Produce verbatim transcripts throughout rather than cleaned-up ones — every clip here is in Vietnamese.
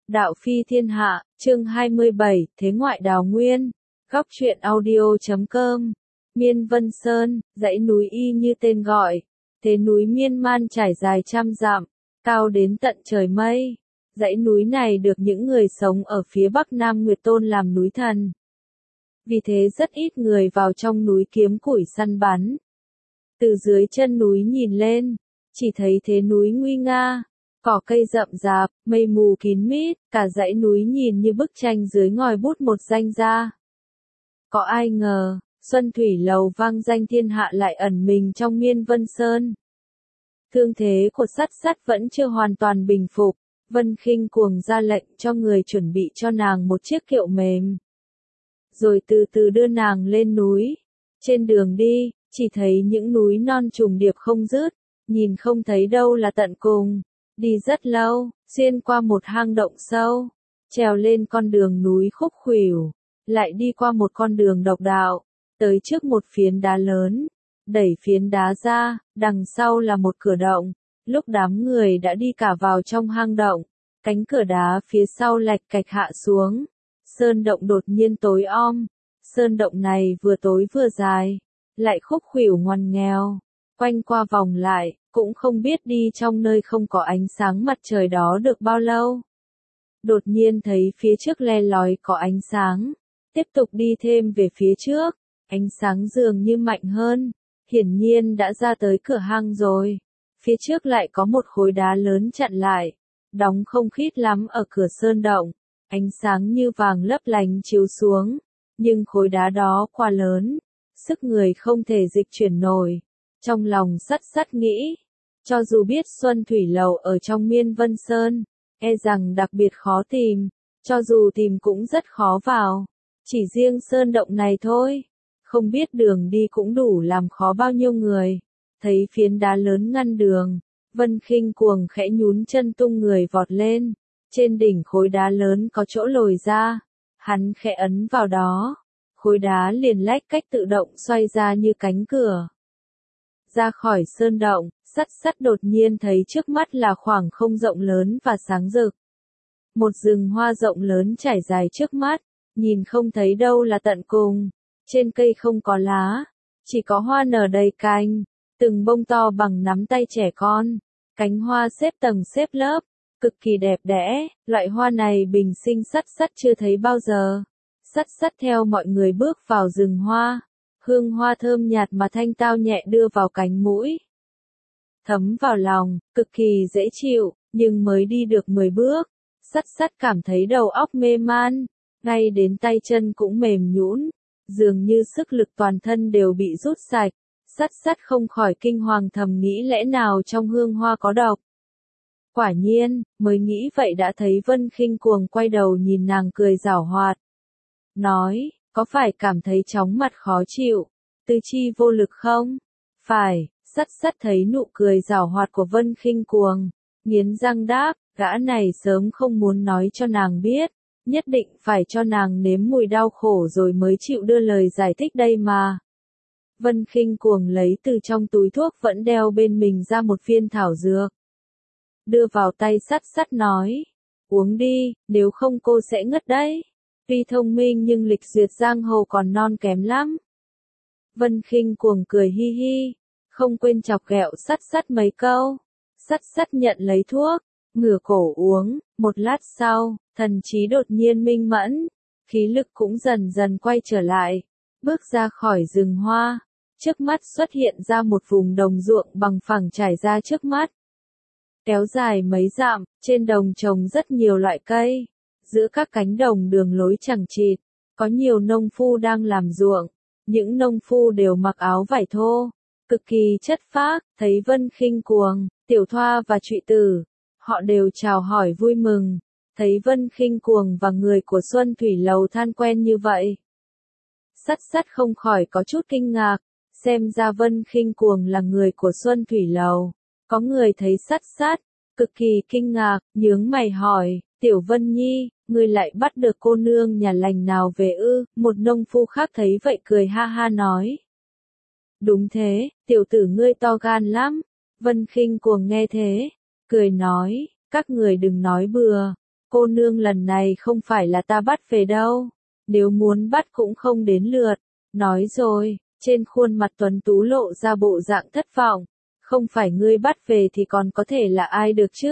Đạo phi thiên hạ, chương hai mươi bảy, Thế ngoại đào nguyên, góc truyện audio chấm com. Miên Vân Sơn, dãy núi y như tên gọi, thế núi miên man trải dài trăm dặm, cao đến tận trời mây. Dãy núi này được những người sống ở phía bắc Nam Nguyệt tôn làm núi thần. Vì thế rất ít người vào trong núi kiếm củi săn bắn. Từ dưới chân núi nhìn lên, chỉ thấy thế núi nguy nga, cỏ cây rậm rạp, mây mù kín mít, cả dãy núi nhìn như bức tranh dưới ngòi bút một danh gia. Có ai ngờ, Xuân Thủy Lầu vang danh thiên hạ lại ẩn mình trong Miên Vân Sơn. Thương thế của Sắt Sắt vẫn chưa hoàn toàn bình phục, Vân Khinh Cuồng ra lệnh cho người chuẩn bị cho nàng một chiếc kiệu mềm. Rồi từ từ đưa nàng lên núi. Trên đường đi, chỉ thấy những núi non trùng điệp không dứt, nhìn không thấy đâu là tận cùng. Đi rất lâu, xuyên qua một hang động sâu, trèo lên con đường núi khúc khuỷu, lại đi qua một con đường độc đạo, tới trước một phiến đá lớn, đẩy phiến đá ra, đằng sau là một cửa động. Lúc đám người đã đi cả vào trong hang động, cánh cửa đá phía sau lạch cạch hạ xuống. Sơn động đột nhiên tối om. Sơn động này vừa tối vừa dài, lại khúc khuỷu ngoằn nghèo, quanh qua vòng lại, cũng không biết đi trong nơi không có ánh sáng mặt trời đó được bao lâu. Đột nhiên thấy phía trước le lói có ánh sáng, tiếp tục đi thêm về phía trước, ánh sáng dường như mạnh hơn, hiển nhiên đã ra tới cửa hang rồi. Phía trước lại có một khối đá lớn chặn lại, đóng không khít lắm ở cửa sơn động, ánh sáng như vàng lấp lánh chiếu xuống, nhưng khối đá đó quá lớn, sức người không thể dịch chuyển nổi. Trong lòng Sắt Sắt nghĩ, cho dù biết Xuân Thủy Lầu ở trong Miên Vân Sơn, e rằng đặc biệt khó tìm, cho dù tìm cũng rất khó vào. Chỉ riêng sơn động này thôi, không biết đường đi cũng đủ làm khó bao nhiêu người. Thấy phiến đá lớn ngăn đường, Vân Khinh Cuồng khẽ nhún chân tung người vọt lên. Trên đỉnh khối đá lớn có chỗ lồi ra, hắn khẽ ấn vào đó, khối đá liền lách cách tự động xoay ra như cánh cửa. Ra khỏi sơn động, Sắt Sắt đột nhiên thấy trước mắt là khoảng không rộng lớn và sáng rực. Một rừng hoa rộng lớn trải dài trước mắt, nhìn không thấy đâu là tận cùng. Trên cây không có lá, chỉ có hoa nở đầy cành, từng bông to bằng nắm tay trẻ con. Cánh hoa xếp tầng xếp lớp, cực kỳ đẹp đẽ. Loại hoa này bình sinh Sắt Sắt chưa thấy bao giờ. Sắt Sắt theo mọi người bước vào rừng hoa. Hương hoa thơm nhạt mà thanh tao nhẹ đưa vào cánh mũi, thấm vào lòng, cực kỳ dễ chịu, nhưng mới đi được mười bước, Sắt Sắt cảm thấy đầu óc mê man, ngay đến tay chân cũng mềm nhũn, dường như sức lực toàn thân đều bị rút sạch. Sắt Sắt không khỏi kinh hoàng thầm nghĩ lẽ nào trong hương hoa có độc. Quả nhiên, mới nghĩ vậy đã thấy Vân Khinh Cuồng quay đầu nhìn nàng cười giảo hoạt. Nói, có phải cảm thấy chóng mặt khó chịu, tư chi vô lực không? Phải. Sắt Sắt thấy nụ cười giảo hoạt của Vân Khinh Cuồng, nghiến răng đáp, gã này sớm không muốn nói cho nàng biết, nhất định phải cho nàng nếm mùi đau khổ rồi mới chịu đưa lời giải thích đây mà. Vân Khinh Cuồng lấy từ trong túi thuốc vẫn đeo bên mình ra một viên thảo dược, đưa vào tay Sắt Sắt nói, uống đi, nếu không cô sẽ ngất đấy. Tuy thông minh nhưng lịch duyệt giang hồ còn non kém lắm. Vân Khinh Cuồng cười hi hi, không quên chọc ghẹo Sắt Sắt mấy câu. Sắt Sắt nhận lấy thuốc, ngửa cổ uống, một lát sau, thần trí đột nhiên minh mẫn, khí lực cũng dần dần quay trở lại, bước ra khỏi rừng hoa, trước mắt xuất hiện ra một vùng đồng ruộng bằng phẳng trải ra trước mắt. Kéo dài mấy dặm, trên đồng trồng rất nhiều loại cây, giữa các cánh đồng đường lối chằng chịt, có nhiều nông phu đang làm ruộng, những nông phu đều mặc áo vải thô, cực kỳ chất phác. Thấy Vân Khinh Cuồng, Tiểu Thoa và Trụy Tử, họ đều chào hỏi vui mừng. Thấy Vân Khinh Cuồng và người của Xuân Thủy Lầu than quen như vậy, Sắt Sắt không khỏi có chút kinh ngạc, xem ra Vân Khinh Cuồng là người của Xuân Thủy Lầu. Có người thấy Sắt Sắt, cực kỳ kinh ngạc, nhướng mày hỏi, Tiểu Vân Nhi, ngươi lại bắt được cô nương nhà lành nào về ư? Một nông phu khác thấy vậy cười ha ha nói. Đúng thế, tiểu tử ngươi to gan lắm. Vân Khinh Cuồng nghe thế, cười nói, các người đừng nói bừa, cô nương lần này không phải là ta bắt về đâu, nếu muốn bắt cũng không đến lượt, nói rồi, trên khuôn mặt tuấn tú lộ ra bộ dạng thất vọng, không phải ngươi bắt về thì còn có thể là ai được chứ?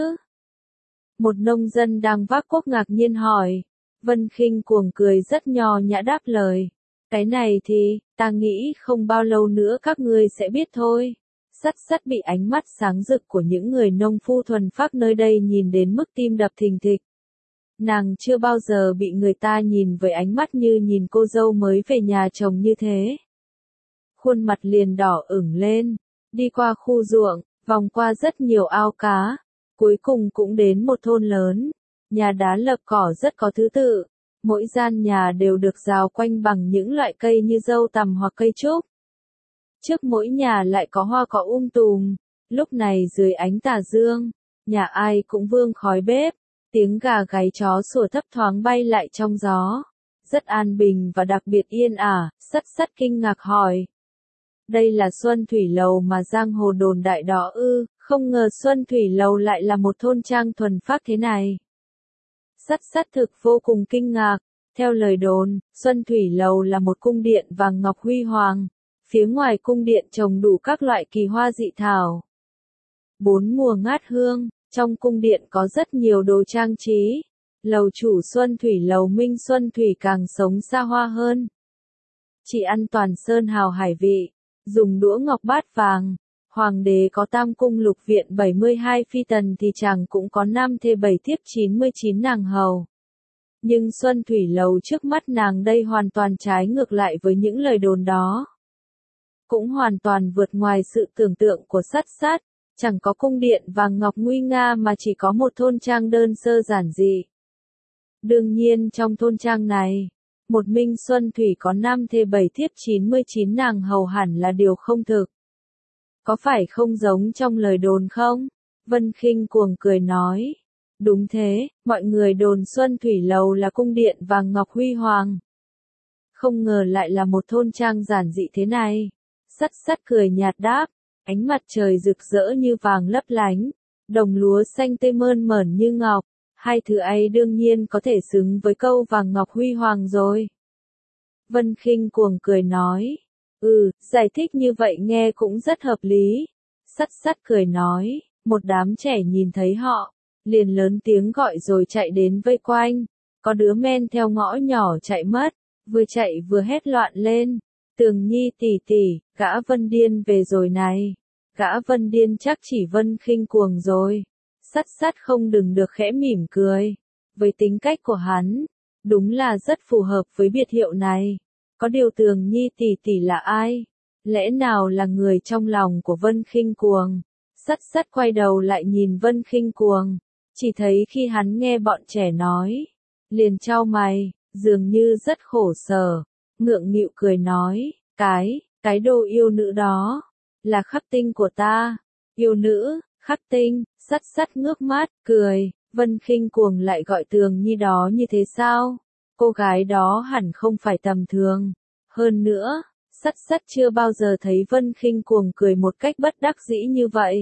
Một nông dân đang vác cuốc ngạc nhiên hỏi, Vân Khinh cuồng cười rất nho nhã đáp lời, cái này thì, ta nghĩ không bao lâu nữa các ngươi sẽ biết thôi. Sắt sắt bị ánh mắt sáng rực của những người nông phu thuần phác nơi đây nhìn đến mức tim đập thình thịch. Nàng chưa bao giờ bị người ta nhìn với ánh mắt như nhìn cô dâu mới về nhà chồng như thế. Khuôn mặt liền đỏ ửng lên, đi qua khu ruộng, vòng qua rất nhiều ao cá, cuối cùng cũng đến một thôn lớn. Nhà đá lập cỏ rất có thứ tự, mỗi gian nhà đều được rào quanh bằng những loại cây như dâu tằm hoặc cây trúc. Trước mỗi nhà lại có hoa cỏ um tùm, lúc này dưới ánh tà dương, nhà ai cũng vương khói bếp, tiếng gà gáy chó sủa thấp thoáng bay lại trong gió, rất an bình và đặc biệt yên ả. Sắt sắt kinh ngạc hỏi, đây là Xuân Thủy Lầu mà giang hồ đồn đại đó ư? Không ngờ Xuân Thủy Lầu lại là một thôn trang thuần phác thế này. Sắt sắt thực vô cùng kinh ngạc, theo lời đồn, Xuân Thủy Lầu là một cung điện vàng ngọc huy hoàng, phía ngoài cung điện trồng đủ các loại kỳ hoa dị thảo. Bốn mùa ngát hương, trong cung điện có rất nhiều đồ trang trí. Lầu chủ Xuân Thủy Lầu Minh Xuân Thủy càng sống xa hoa hơn. Chỉ ăn toàn sơn hào hải vị, dùng đũa ngọc bát vàng. Hoàng đế có tam cung lục viện bảy mươi hai phi tần thì chàng cũng có năm thê bảy thiếp chín mươi chín nàng hầu. Nhưng Xuân Thủy Lầu trước mắt nàng đây hoàn toàn trái ngược lại với những lời đồn đó. Cũng hoàn toàn vượt ngoài sự tưởng tượng của Sắt Sắt, chẳng có cung điện vàng ngọc nguy nga mà chỉ có một thôn trang đơn sơ giản dị. Đương nhiên trong thôn trang này, một Minh Xuân Thủy có năm thê bảy thiếp chín mươi chín nàng hầu hẳn là điều không thực. Có phải không giống trong lời đồn không? Vân Khinh cuồng cười nói. Đúng thế, mọi người đồn Xuân Thủy Lầu là cung điện vàng ngọc huy hoàng. Không ngờ lại là một thôn trang giản dị thế này. Sắt sắt cười nhạt đáp, ánh mặt trời rực rỡ như vàng lấp lánh, đồng lúa xanh tươi mơn mởn như ngọc, hai thứ ấy đương nhiên có thể xứng với câu vàng ngọc huy hoàng rồi. Vân Khinh cuồng cười nói, ừ, giải thích như vậy nghe cũng rất hợp lý. Sắt sắt cười nói, một đám trẻ nhìn thấy họ, liền lớn tiếng gọi rồi chạy đến vây quanh, có đứa men theo ngõ nhỏ chạy mất, vừa chạy vừa hét loạn lên. Tường Nhi tỷ tỷ, gã Vân Điên về rồi này. Gã Vân Điên chắc chỉ Vân Khinh cuồng rồi. Sắt sắt không đừng được khẽ mỉm cười. Với tính cách của hắn, đúng là rất phù hợp với biệt hiệu này. Có điều Tường Nhi tỷ tỷ là ai? Lẽ nào là người trong lòng của Vân Khinh cuồng? Sắt sắt quay đầu lại nhìn Vân Khinh cuồng, chỉ thấy khi hắn nghe bọn trẻ nói, liền chau mày, dường như rất khổ sở. Ngượng nghịu cười nói, cái, cái đồ yêu nữ đó, là khắc tinh của ta. Yêu nữ, khắc tinh. Sắt sắt ngước mắt, cười, Vân Khinh cuồng lại gọi Tường Nhi đó như thế sao? Cô gái đó hẳn không phải tầm thường. Hơn nữa, Sắt sắt chưa bao giờ thấy Vân Khinh cuồng cười một cách bất đắc dĩ như vậy.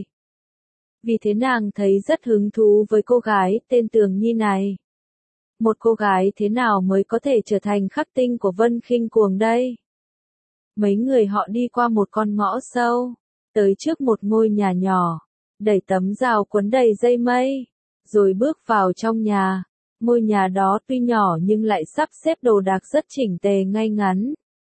Vì thế nàng thấy rất hứng thú với cô gái tên Tường Nhi này. Một cô gái thế nào mới có thể trở thành khắc tinh của Vân Khinh cuồng đây? Mấy người họ đi qua một con ngõ sâu, tới trước một ngôi nhà nhỏ, đẩy tấm rào quấn đầy dây mây, rồi bước vào trong nhà. Ngôi nhà đó tuy nhỏ nhưng lại sắp xếp đồ đạc rất chỉnh tề ngay ngắn.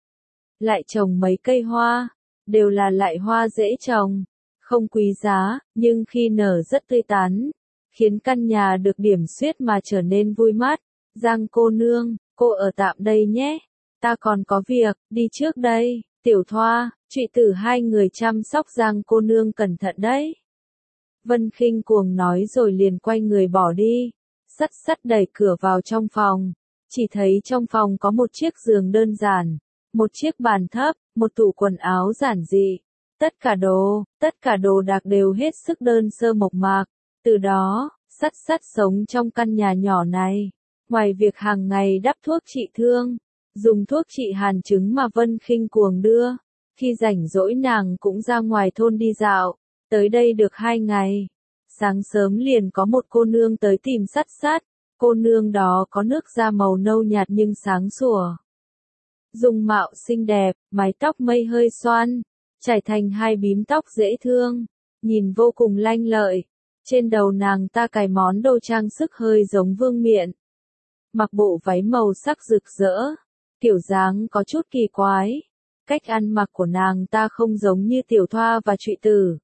Lại trồng mấy cây hoa, đều là loại hoa dễ trồng, không quý giá, nhưng khi nở rất tươi tắn, khiến căn nhà được điểm xuyết mà trở nên vui mắt. Giang cô nương, cô ở tạm đây nhé, ta còn có việc, đi trước đây. Tiểu Thoa, trụy tử hai người chăm sóc Giang cô nương cẩn thận đấy. Vân Khinh cuồng nói rồi liền quay người bỏ đi. Sắt sắt đẩy cửa vào trong phòng, chỉ thấy trong phòng có một chiếc giường đơn giản, một chiếc bàn thấp, một tủ quần áo giản dị. Tất cả đồ, tất cả đồ đạc đều hết sức đơn sơ mộc mạc. Từ đó, Sắt sắt sống trong căn nhà nhỏ này. Ngoài việc hàng ngày đắp thuốc trị thương, dùng thuốc trị hàn chứng mà Vân Khinh cuồng đưa, khi rảnh rỗi nàng cũng ra ngoài thôn đi dạo. Tới đây được hai ngày, sáng sớm liền có một cô nương tới tìm Sắt sắt. Cô nương đó có nước da màu nâu nhạt nhưng sáng sủa. Dung mạo xinh đẹp, mái tóc mây hơi xoăn, trải thành hai bím tóc dễ thương, nhìn vô cùng lanh lợi. Trên đầu nàng ta cài món đồ trang sức hơi giống vương miện. Mặc bộ váy màu sắc rực rỡ, kiểu dáng có chút kỳ quái. Cách ăn mặc của nàng ta không giống như Tiểu Thoa và Trụy Tử.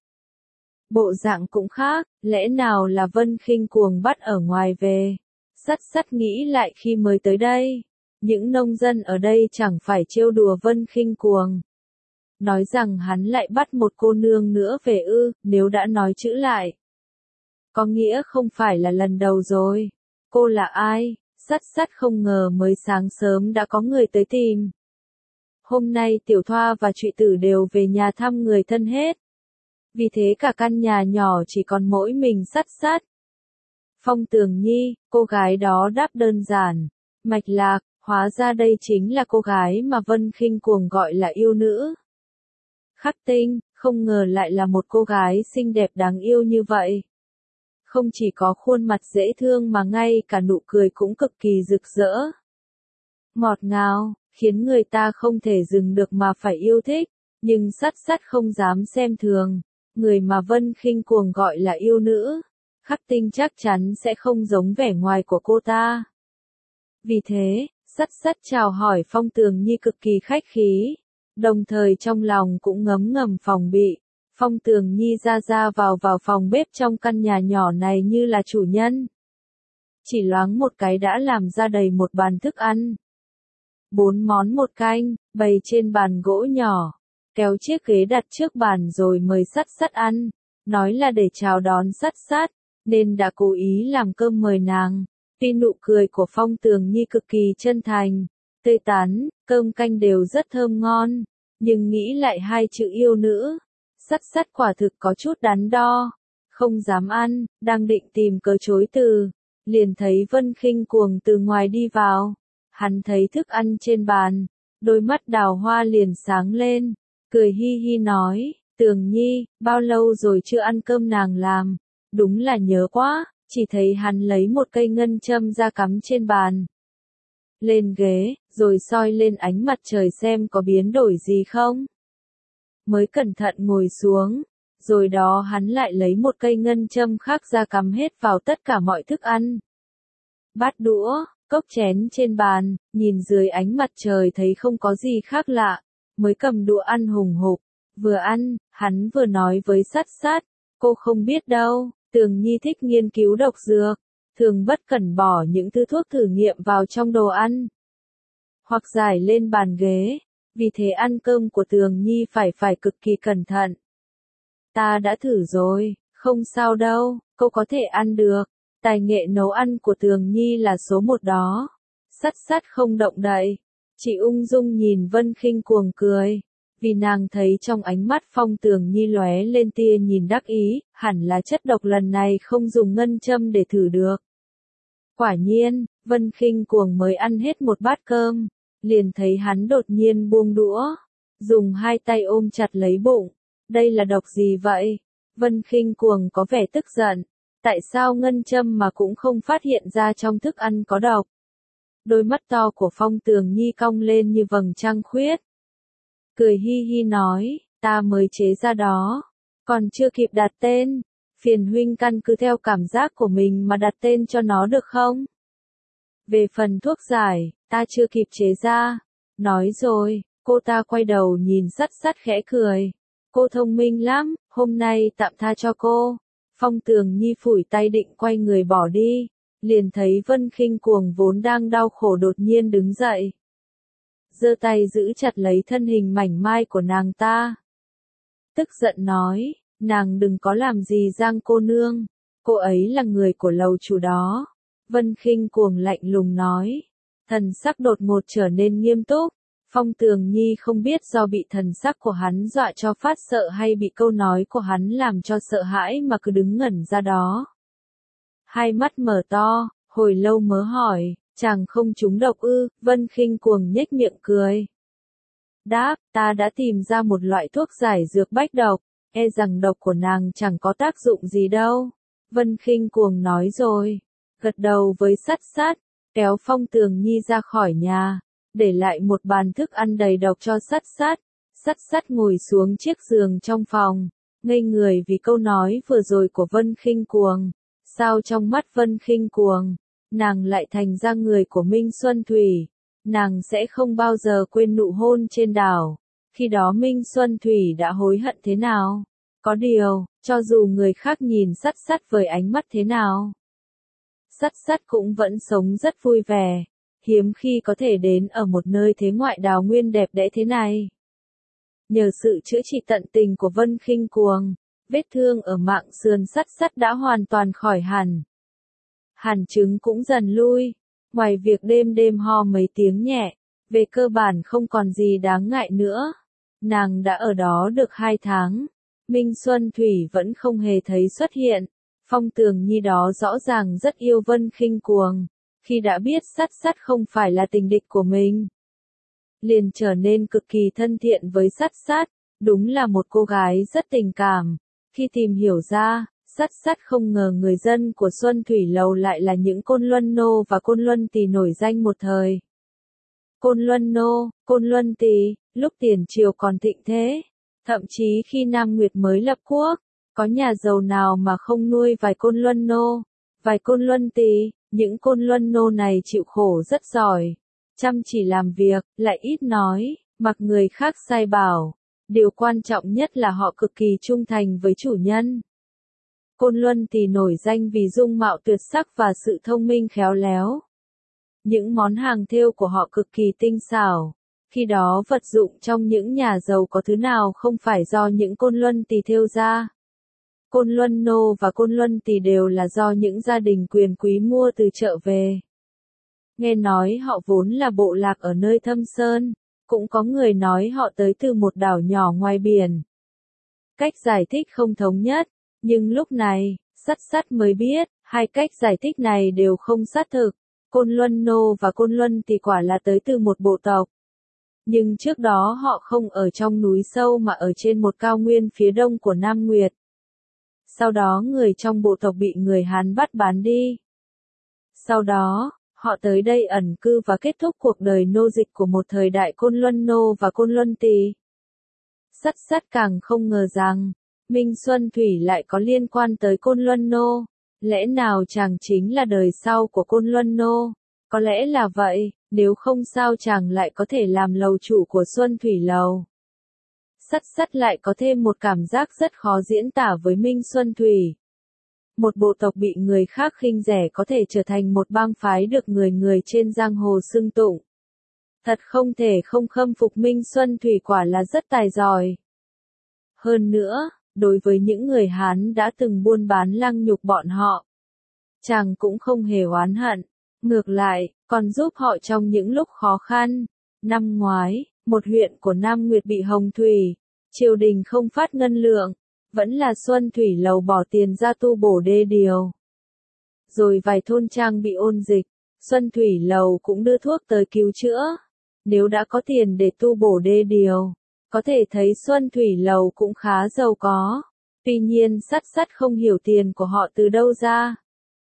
Bộ dạng cũng khác, lẽ nào là Vân Khinh Cuồng bắt ở ngoài về. Sắt sắt nghĩ lại khi mới tới đây, những nông dân ở đây chẳng phải trêu đùa Vân Khinh Cuồng. Nói rằng hắn lại bắt một cô nương nữa về ư, nếu đã nói chữ lại. Có nghĩa không phải là lần đầu rồi. Cô là ai? Sắt sắt không ngờ mới sáng sớm đã có người tới tìm. Hôm nay Tiểu Thoa và Trụy Tử đều về nhà thăm người thân hết. Vì thế cả căn nhà nhỏ chỉ còn mỗi mình Sắt Sắt. Phong Tường Nhi, cô gái đó đáp đơn giản, mạch lạc, hóa ra đây chính là cô gái mà Vân Khinh Cuồng gọi là yêu nữ. Khắc Tinh, không ngờ lại là một cô gái xinh đẹp đáng yêu như vậy. Không chỉ có khuôn mặt dễ thương mà ngay cả nụ cười cũng cực kỳ rực rỡ. Ngọt ngào, khiến người ta không thể dừng được mà phải yêu thích, nhưng Sắt Sắt không dám xem thường, người mà Vân Khinh Cuồng gọi là yêu nữ. Khắc Tinh chắc chắn sẽ không giống vẻ ngoài của cô ta. Vì thế, Sắt Sắt chào hỏi Phong Tường Nhi cực kỳ khách khí, đồng thời trong lòng cũng ngấm ngầm phòng bị. Phong Tường Nhi ra ra vào vào phòng bếp trong căn nhà nhỏ này như là chủ nhân. Chỉ loáng một cái đã làm ra đầy một bàn thức ăn. Bốn món một canh, bày trên bàn gỗ nhỏ, kéo chiếc ghế đặt trước bàn rồi mời Sắt Sắt ăn, nói là để chào đón Sắt Sắt, nên đã cố ý làm cơm mời nàng. Tuy nụ cười của Phong Tường Nhi cực kỳ chân thành, tươi tắn, cơm canh đều rất thơm ngon, nhưng nghĩ lại hai chữ yêu nữ, Sắt Sắt quả thực có chút đắn đo, không dám ăn, đang định tìm cớ chối từ, liền thấy Vân Khinh Cuồng từ ngoài đi vào. Hắn thấy thức ăn trên bàn, đôi mắt đào hoa liền sáng lên, cười hi hi nói, Tường Nhi, bao lâu rồi chưa ăn cơm nàng làm, đúng là nhớ quá, chỉ thấy hắn lấy một cây ngân châm ra cắm trên bàn. Lên ghế, rồi soi lên ánh mặt trời xem có biến đổi gì không. Mới cẩn thận ngồi xuống, rồi đó hắn lại lấy một cây ngân châm khác ra cắm hết vào tất cả mọi thức ăn. Bát đũa, cốc chén trên bàn, nhìn dưới ánh mặt trời thấy không có gì khác lạ, mới cầm đũa ăn hùng hục, vừa ăn, hắn vừa nói với Sắt Sắt, cô không biết đâu, Tường Nhi thích nghiên cứu độc dược, thường bất cẩn bỏ những thứ thuốc thử nghiệm vào trong đồ ăn, hoặc giải lên bàn ghế, vì thế ăn cơm của Tường Nhi phải phải cực kỳ cẩn thận. Ta đã thử rồi, không sao đâu, cô có thể ăn được. Tài nghệ nấu ăn của Tường Nhi là số một đó. Sắt Sắt không động đậy, chỉ ung dung nhìn Vân Khinh Cuồng cười, vì nàng thấy trong ánh mắt Phong Tường Nhi lóe lên tia nhìn đắc ý, hẳn là chất độc lần này không dùng ngân châm để thử được. Quả nhiên, Vân Khinh Cuồng mới ăn hết một bát cơm, liền thấy hắn đột nhiên buông đũa, dùng hai tay ôm chặt lấy bụng. Đây là độc gì vậy? Vân Khinh Cuồng có vẻ tức giận. Tại sao ngân châm mà cũng không phát hiện ra trong thức ăn có độc? Đôi mắt to của Phong Tường Nhi cong lên như vầng trăng khuyết. Cười hi hi nói, ta mới chế ra đó, còn chưa kịp đặt tên, phiền huynh căn cứ theo cảm giác của mình mà đặt tên cho nó được không? Về phần thuốc giải, ta chưa kịp chế ra. Nói rồi, cô ta quay đầu nhìn Sắt Sắt khẽ cười. Cô thông minh lắm, hôm nay tạm tha cho cô. Phong Tường Nhi phủi tay định quay người bỏ đi, liền thấy Vân Khinh Cuồng vốn đang đau khổ đột nhiên đứng dậy. Giơ tay giữ chặt lấy thân hình mảnh mai của nàng ta. Tức giận nói, nàng đừng có làm gì Giang cô nương, cô ấy là người của lầu chủ đó. Vân Khinh Cuồng lạnh lùng nói, thần sắc đột ngột trở nên nghiêm túc. Phong Tường Nhi không biết do bị thần sắc của hắn dọa cho phát sợ hay bị câu nói của hắn làm cho sợ hãi mà cứ đứng ngẩn ra đó. Hai mắt mở to, hồi lâu mới hỏi, chàng không trúng độc ư? Vân Khinh Cuồng nhếch miệng cười. Đáp, ta đã tìm ra một loại thuốc giải dược bách độc, e rằng độc của nàng chẳng có tác dụng gì đâu. Vân Khinh Cuồng nói rồi, gật đầu với Sắt Sắt, kéo Phong Tường Nhi ra khỏi nhà, để lại một bàn thức ăn đầy độc cho Sắt Sắt. Sắt Sắt ngồi xuống chiếc giường trong phòng, ngây người vì câu nói vừa rồi của Vân Khinh Cuồng. Sao trong mắt Vân Khinh Cuồng, nàng lại thành ra người của Minh Xuân Thủy? Nàng sẽ không bao giờ quên nụ hôn trên đảo. Khi đó Minh Xuân Thủy đã hối hận thế nào? Có điều, cho dù người khác nhìn Sắt Sắt với ánh mắt thế nào, Sắt Sắt cũng vẫn sống rất vui vẻ, hiếm khi có thể đến ở một nơi thế ngoại đào nguyên đẹp đẽ thế này. Nhờ sự chữa trị tận tình của Vân Khinh Cuồng, vết thương ở mạng sườn Sắt Sắt đã hoàn toàn khỏi hẳn. Hàn chứng cũng dần lui, ngoài việc đêm đêm ho mấy tiếng nhẹ, về cơ bản không còn gì đáng ngại nữa. Nàng đã ở đó được hai tháng, Minh Xuân Thủy vẫn không hề thấy xuất hiện. Phong Tường Nhi đó rõ ràng rất yêu Vân Khinh Cuồng, khi đã biết Sắt Sắt không phải là tình địch của mình, liền trở nên cực kỳ thân thiện với Sắt Sắt, đúng là một cô gái rất tình cảm. Khi tìm hiểu ra, Sắt Sắt không ngờ người dân của Xuân Thủy Lầu lại là những Côn Luân Nô và Côn Luân Tỳ nổi danh một thời. Côn Luân Nô, Côn Luân Tỳ, lúc tiền triều còn thịnh thế, thậm chí khi Nam Nguyệt mới lập quốc, có nhà giàu nào mà không nuôi vài Côn Luân Nô, vài Côn Luân Tỳ. Những Côn Luân Nô này chịu khổ rất giỏi, chăm chỉ làm việc, lại ít nói, mặc người khác sai bảo. Điều quan trọng nhất là họ cực kỳ trung thành với chủ nhân. Côn Luân Tỳ nổi danh vì dung mạo tuyệt sắc và sự thông minh khéo léo. Những món hàng thêu của họ cực kỳ tinh xảo. Khi đó vật dụng trong những nhà giàu có thứ nào không phải do những Côn Luân Tỳ thêu ra. Côn Luân Nô và Côn Luân Tỳ đều là do những gia đình quyền quý mua từ chợ về. Nghe nói họ vốn là bộ lạc ở nơi thâm sơn, cũng có người nói họ tới từ một đảo nhỏ ngoài biển. Cách giải thích không thống nhất, nhưng lúc này, Sắt Sắt mới biết, hai cách giải thích này đều không xác thực. Côn Luân Nô và Côn Luân Tỳ quả là tới từ một bộ tộc. Nhưng trước đó họ không ở trong núi sâu mà ở trên một cao nguyên phía đông của Nam Nguyệt. Sau đó người trong bộ tộc bị người Hán bắt bán đi. Sau đó, họ tới đây ẩn cư và kết thúc cuộc đời nô dịch của một thời đại Côn Luân Nô và Côn Luân Tỳ. Sắt Sắt càng không ngờ rằng, Minh Xuân Thủy lại có liên quan tới Côn Luân Nô. Lẽ nào chàng chính là đời sau của Côn Luân Nô? Có lẽ là vậy, nếu không sao chàng lại có thể làm lầu chủ của Xuân Thủy Lầu. Sắt Sắt lại có thêm một cảm giác rất khó diễn tả với Minh Xuân Thủy. Một bộ tộc bị người khác khinh rẻ có thể trở thành một bang phái được người người trên giang hồ xưng tụng. Thật không thể không khâm phục Minh Xuân Thủy, quả là rất tài giỏi. Hơn nữa, đối với những người Hán đã từng buôn bán lăng nhục bọn họ, chàng cũng không hề oán hận, ngược lại, còn giúp họ trong những lúc khó khăn. Năm ngoái, một huyện của Nam Nguyệt bị hồng thủy, triều đình không phát ngân lượng, vẫn là Xuân Thủy Lầu bỏ tiền ra tu bổ đê điều. Rồi vài thôn trang bị ôn dịch, Xuân Thủy Lầu cũng đưa thuốc tới cứu chữa. Nếu đã có tiền để tu bổ đê điều, có thể thấy Xuân Thủy Lầu cũng khá giàu có. Tuy nhiên Sắt Sắt không hiểu tiền của họ từ đâu ra.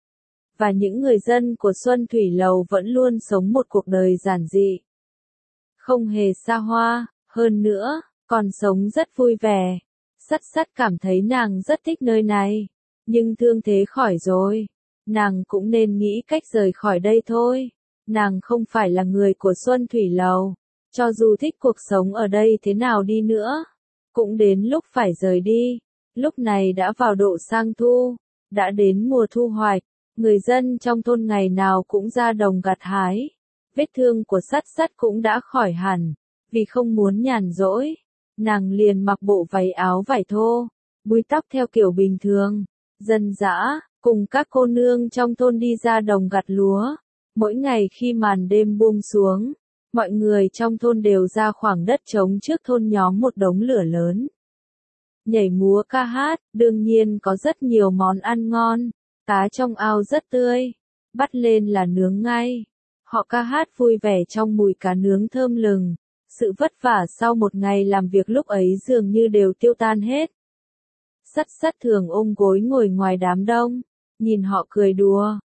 Và những người dân của Xuân Thủy Lầu vẫn luôn sống một cuộc đời giản dị, không hề xa hoa, hơn nữa, còn sống rất vui vẻ. Sắt Sắt cảm thấy nàng rất thích nơi này, nhưng thương thế khỏi rồi, nàng cũng nên nghĩ cách rời khỏi đây thôi. Nàng không phải là người của Xuân Thủy Lầu, cho dù thích cuộc sống ở đây thế nào đi nữa, cũng đến lúc phải rời đi. Lúc này đã vào độ sang thu, đã đến mùa thu hoạch, người dân trong thôn ngày nào cũng ra đồng gặt hái. Vết thương của Sắt Sắt cũng đã khỏi hẳn, vì không muốn nhàn rỗi, nàng liền mặc bộ váy áo vải thô, búi tóc theo kiểu bình thường, dân dã, cùng các cô nương trong thôn đi ra đồng gặt lúa. Mỗi ngày khi màn đêm buông xuống, mọi người trong thôn đều ra khoảng đất trống trước thôn nhóm một đống lửa lớn. Nhảy múa ca hát, đương nhiên có rất nhiều món ăn ngon, cá trong ao rất tươi, bắt lên là nướng ngay. Họ ca hát vui vẻ trong mùi cá nướng thơm lừng, sự vất vả sau một ngày làm việc lúc ấy dường như đều tiêu tan hết. Sắt Sắt thường ôm gối ngồi ngoài đám đông, nhìn họ cười đùa,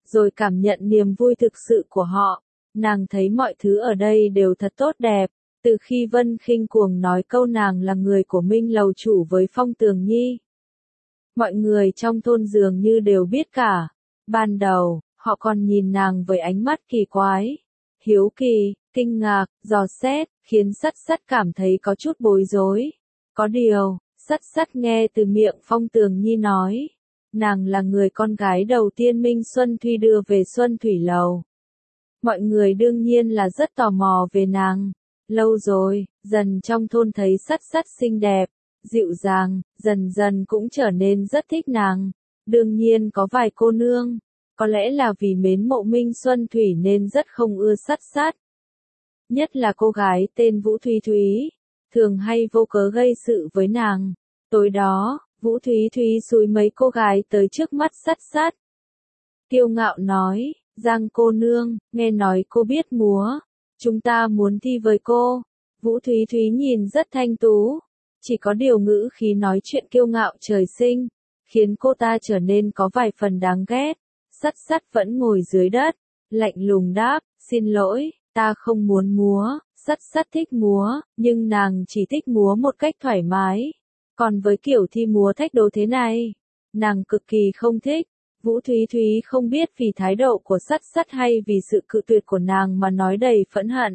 rồi cảm nhận niềm vui thực sự của họ. Nàng thấy mọi thứ ở đây đều thật tốt đẹp, từ khi Vân Khinh cuồng nói câu nàng là người của Minh lầu chủ với Phong Tường Nhi. Mọi người trong thôn dường như đều biết cả. Ban đầu, họ còn nhìn nàng với ánh mắt kỳ quái, hiếu kỳ, kinh ngạc, dò xét, khiến Sắt Sắt cảm thấy có chút bối rối. Có điều, Sắt Sắt nghe từ miệng Phong Tường Nhi nói, nàng là người con gái đầu tiên Minh Xuân Thuy đưa về Xuân Thủy Lầu. Mọi người đương nhiên là rất tò mò về nàng. Lâu rồi, dần trong thôn thấy Sắt Sắt xinh đẹp, dịu dàng, dần dần cũng trở nên rất thích nàng. Đương nhiên có vài cô nương, có lẽ là vì mến mộ Minh Xuân Thủy nên rất không ưa Sắt Sắt. Nhất là cô gái tên Vũ Thúy Thúy, thường hay vô cớ gây sự với nàng. Tối đó, Vũ Thúy Thúy xúi mấy cô gái tới trước mắt Sắt Sắt. Kiêu ngạo nói, Giang cô nương, nghe nói cô biết múa, chúng ta muốn thi với cô. Vũ Thúy Thúy nhìn rất thanh tú, chỉ có điều ngữ khí nói chuyện kiêu ngạo trời sinh, khiến cô ta trở nên có vài phần đáng ghét. Sắt Sắt vẫn ngồi dưới đất, lạnh lùng đáp, xin lỗi, ta không muốn múa. Sắt Sắt thích múa, nhưng nàng chỉ thích múa một cách thoải mái. Còn với kiểu thi múa thách đố thế này, nàng cực kỳ không thích. Vũ Thúy Thúy không biết vì thái độ của Sắt Sắt hay vì sự cự tuyệt của nàng mà nói đầy phẫn hận.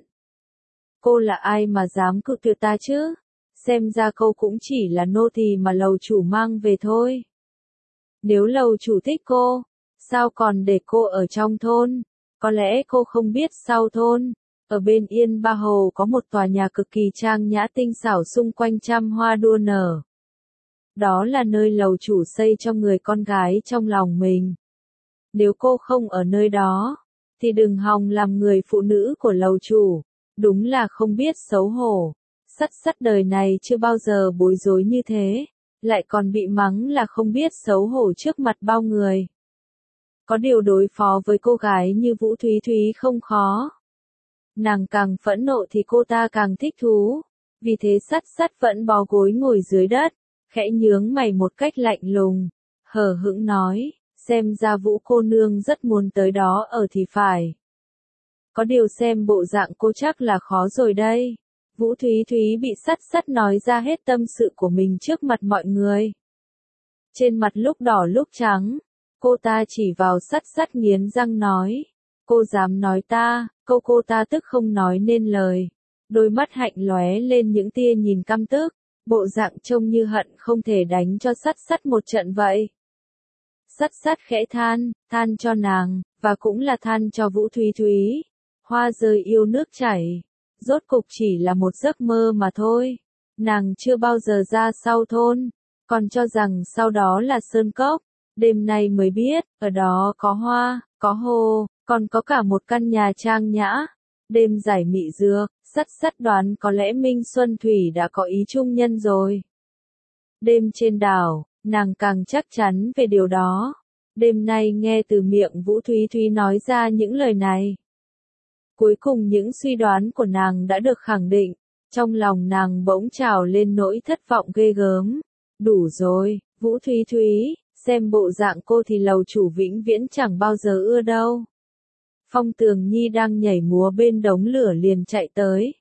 Cô là ai mà dám cự tuyệt ta chứ? Xem ra cô cũng chỉ là nô tỳ mà lầu chủ mang về thôi. Nếu lầu chủ thích cô, sao còn để cô ở trong thôn? Có lẽ cô không biết sau thôn, ở bên Yên Ba Hồ có một tòa nhà cực kỳ trang nhã tinh xảo xung quanh trăm hoa đua nở. Đó là nơi lầu chủ xây cho người con gái trong lòng mình. Nếu cô không ở nơi đó, thì đừng hòng làm người phụ nữ của lầu chủ. Đúng là không biết xấu hổ. Sắt Sắt đời này chưa bao giờ bối rối như thế, lại còn bị mắng là không biết xấu hổ trước mặt bao người. Có điều đối phó với cô gái như Vũ Thúy Thúy không khó. Nàng càng phẫn nộ thì cô ta càng thích thú. Vì thế Sắt Sắt vẫn bó gối ngồi dưới đất, khẽ nhướng mày một cách lạnh lùng, hờ hững nói, xem ra Vũ cô nương rất muốn tới đó ở thì phải. Có điều xem bộ dạng cô chắc là khó rồi đây. Vũ Thúy Thúy bị Sắt Sắt nói ra hết tâm sự của mình trước mặt mọi người. Trên mặt lúc đỏ lúc trắng, cô ta chỉ vào Sắt Sắt nghiến răng nói, cô dám nói ta, câu cô ta tức không nói nên lời. Đôi mắt hạnh lóe lên những tia nhìn căm tức, bộ dạng trông như hận không thể đánh cho Sắt Sắt một trận vậy. Sắt Sắt khẽ than, than cho nàng, và cũng là than cho Vũ Thúy Thúy. Hoa rơi yêu nước chảy, rốt cục chỉ là một giấc mơ mà thôi. Nàng chưa bao giờ ra sau thôn, còn cho rằng sau đó là sơn cốc. Đêm nay mới biết, ở đó có hoa, có hồ, còn có cả một căn nhà trang nhã. Đêm giải mị dược, Sắt Sắt đoán có lẽ Minh Xuân Thủy đã có ý chung nhân rồi. Đêm trên đảo, nàng càng chắc chắn về điều đó. Đêm nay nghe từ miệng Vũ Thúy Thúy nói ra những lời này. Cuối cùng những suy đoán của nàng đã được khẳng định, trong lòng nàng bỗng trào lên nỗi thất vọng ghê gớm. Đủ rồi, Vũ Thúy Thúy, xem bộ dạng cô thì lầu chủ vĩnh viễn chẳng bao giờ ưa đâu. Phong Tường Nhi đang nhảy múa bên đống lửa liền chạy tới.